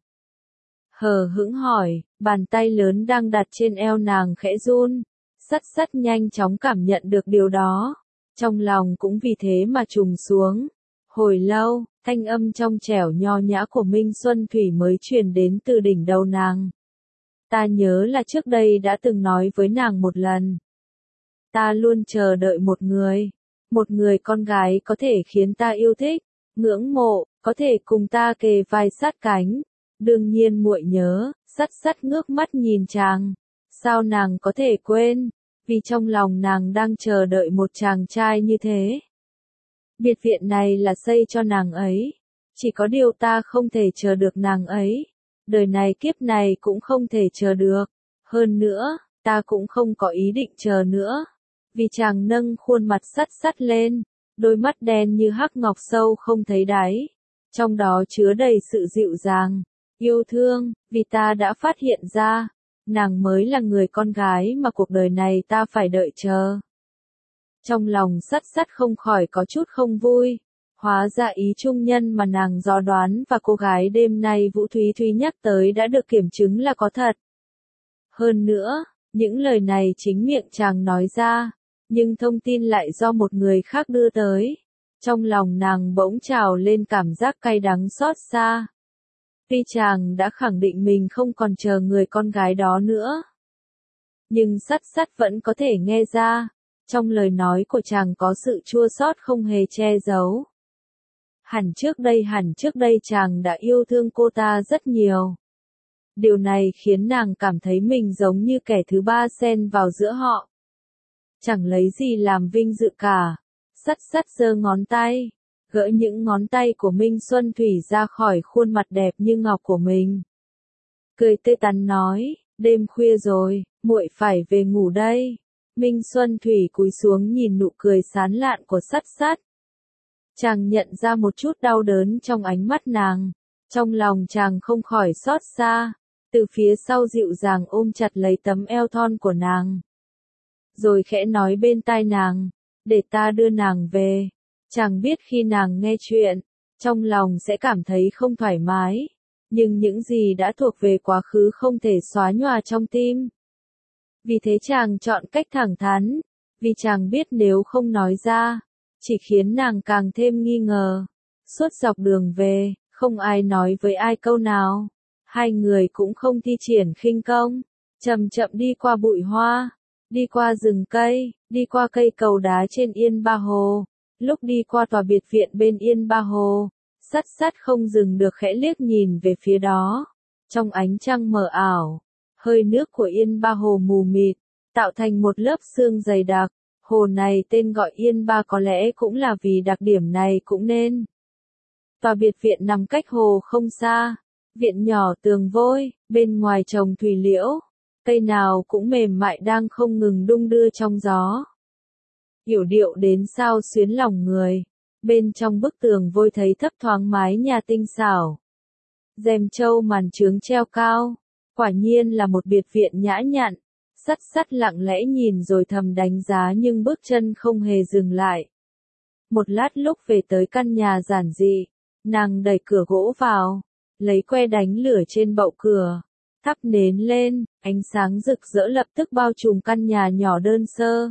Hờ hững hỏi, bàn tay lớn đang đặt trên eo nàng khẽ run. Sắt Sắt nhanh chóng cảm nhận được điều đó. Trong lòng cũng vì thế mà trùng xuống. Hồi lâu, thanh âm trong trẻo nho nhã của Minh Xuân Thủy mới truyền đến từ đỉnh đầu nàng. Ta nhớ là trước đây đã từng nói với nàng một lần. Ta luôn chờ đợi một người. Một người con gái có thể khiến ta yêu thích, ngưỡng mộ, có thể cùng ta kề vai sát cánh. Đương nhiên muội nhớ, Sắt Sắt ngước mắt nhìn chàng. Sao nàng có thể quên, vì trong lòng nàng đang chờ đợi một chàng trai như thế. Biệt viện này là xây cho nàng ấy, chỉ có điều ta không thể chờ được nàng ấy. Đời này kiếp này cũng không thể chờ được. Hơn nữa, ta cũng không có ý định chờ nữa. Vì chàng nâng khuôn mặt Sắt Sắt lên, đôi mắt đen như hắc ngọc sâu không thấy đáy. Trong đó chứa đầy sự dịu dàng, yêu thương, vì ta đã phát hiện ra, nàng mới là người con gái mà cuộc đời này ta phải đợi chờ. Trong lòng Sắt Sắt không khỏi có chút không vui, hóa ra ý trung nhân mà nàng dò đoán và cô gái đêm nay Vũ Thúy Thúy nhắc tới đã được kiểm chứng là có thật. Hơn nữa, những lời này chính miệng chàng nói ra, nhưng thông tin lại do một người khác đưa tới. Trong lòng nàng bỗng trào lên cảm giác cay đắng xót xa. Tuy chàng đã khẳng định mình không còn chờ người con gái đó nữa, nhưng Sắt Sắt vẫn có thể nghe ra, trong lời nói của chàng có sự chua xót không hề che giấu. Hẳn trước đây hẳn trước đây chàng đã yêu thương cô ta rất nhiều. Điều này khiến nàng cảm thấy mình giống như kẻ thứ ba xen vào giữa họ. Chẳng lấy gì làm vinh dự cả. Sắt Sắt giơ ngón tay, gỡ những ngón tay của Minh Xuân Thủy ra khỏi khuôn mặt đẹp như ngọc của mình. Cười tươi tắn nói, đêm khuya rồi, muội phải về ngủ đây. Minh Xuân Thủy cúi xuống nhìn nụ cười sán lạn của Sắt Sắt. Chàng nhận ra một chút đau đớn trong ánh mắt nàng, trong lòng chàng không khỏi xót xa, từ phía sau dịu dàng ôm chặt lấy tấm eo thon của nàng. Rồi khẽ nói bên tai nàng, để ta đưa nàng về. Chàng biết khi nàng nghe chuyện, trong lòng sẽ cảm thấy không thoải mái, nhưng những gì đã thuộc về quá khứ không thể xóa nhòa trong tim. Vì thế chàng chọn cách thẳng thắn, vì chàng biết nếu không nói ra, chỉ khiến nàng càng thêm nghi ngờ. Suốt dọc đường về, không ai nói với ai câu nào. Hai người cũng không thi triển khinh công, chậm chậm đi qua bụi hoa, đi qua rừng cây, đi qua cây cầu đá trên Yên Ba Hồ. Lúc đi qua tòa biệt viện bên Yên Ba Hồ, Sắt Sắt không dừng được khẽ liếc nhìn về phía đó. Trong ánh trăng mờ ảo, hơi nước của Yên Ba Hồ mù mịt, tạo thành một lớp sương dày đặc. Hồ này tên gọi Yên Ba có lẽ cũng là vì đặc điểm này cũng nên. Tòa biệt viện nằm cách hồ không xa, viện nhỏ tường vôi, bên ngoài trồng thủy liễu, cây nào cũng mềm mại đang không ngừng đung đưa trong gió. Yểu điệu đến sao xuyến lòng người, bên trong bức tường vôi thấy thấp thoáng mái nhà tinh xảo. Rèm trâu màn trướng treo cao, quả nhiên là một biệt viện nhã nhặn. Sắt Sắt lặng lẽ nhìn rồi thầm đánh giá nhưng bước chân không hề dừng lại. Một lát lúc về tới căn nhà giản dị, nàng đẩy cửa gỗ vào, lấy que đánh lửa trên bậu cửa, thắp nến lên, ánh sáng rực rỡ lập tức bao trùm căn nhà nhỏ đơn sơ.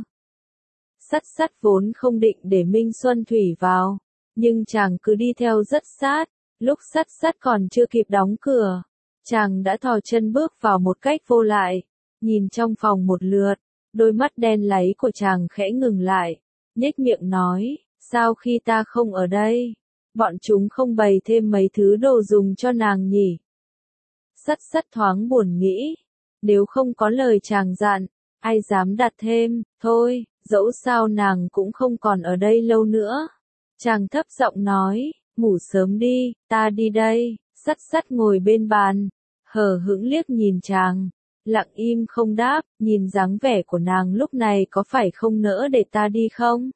Sắt Sắt vốn không định để Minh Xuân Thủy vào, nhưng chàng cứ đi theo rất sát, lúc Sắt Sắt còn chưa kịp đóng cửa, chàng đã thò chân bước vào một cách vô lại. Nhìn trong phòng một lượt, đôi mắt đen láy của chàng khẽ ngừng lại, nhếch miệng nói, sao khi ta không ở đây, bọn chúng không bày thêm mấy thứ đồ dùng cho nàng nhỉ? Sắt Sắt thoáng buồn nghĩ, nếu không có lời chàng dặn, ai dám đặt thêm, thôi, dẫu sao nàng cũng không còn ở đây lâu nữa. Chàng thấp giọng nói, ngủ sớm đi, ta đi đây. Sắt Sắt ngồi bên bàn, hờ hững liếc nhìn chàng. Lặng im không đáp, nhìn dáng vẻ của nàng lúc này có phải không nỡ để ta đi không?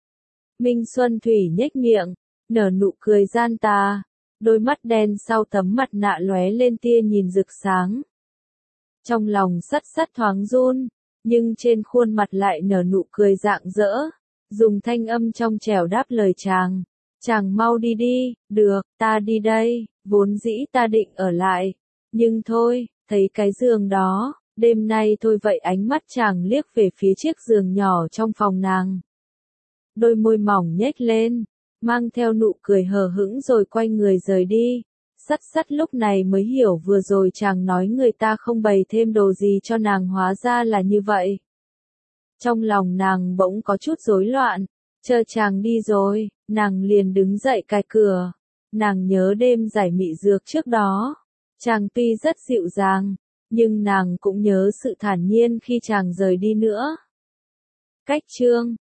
Minh Xuân Thủy nhếch miệng, nở nụ cười gian tà, đôi mắt đen sau tấm mặt nạ lóe lên tia nhìn rực sáng. Trong lòng Sắt Sắt thoáng run, nhưng trên khuôn mặt lại nở nụ cười rạng rỡ, dùng thanh âm trong trẻo đáp lời chàng. Chàng mau đi đi, được, ta đi đây, vốn dĩ ta định ở lại, nhưng thôi. Thấy cái giường đó, đêm nay thôi vậy. Ánh mắt chàng liếc về phía chiếc giường nhỏ trong phòng nàng. Đôi môi mỏng nhếch lên, mang theo nụ cười hờ hững rồi quay người rời đi. Sắt Sắt lúc này mới hiểu vừa rồi chàng nói người ta không bày thêm đồ gì cho nàng hóa ra là như vậy. Trong lòng nàng bỗng có chút rối loạn, chờ chàng đi rồi, nàng liền đứng dậy cài cửa. Nàng nhớ đêm giải mị dược trước đó. Chàng tuy rất dịu dàng, nhưng nàng cũng nhớ sự thản nhiên khi chàng rời đi nữa. Cách chương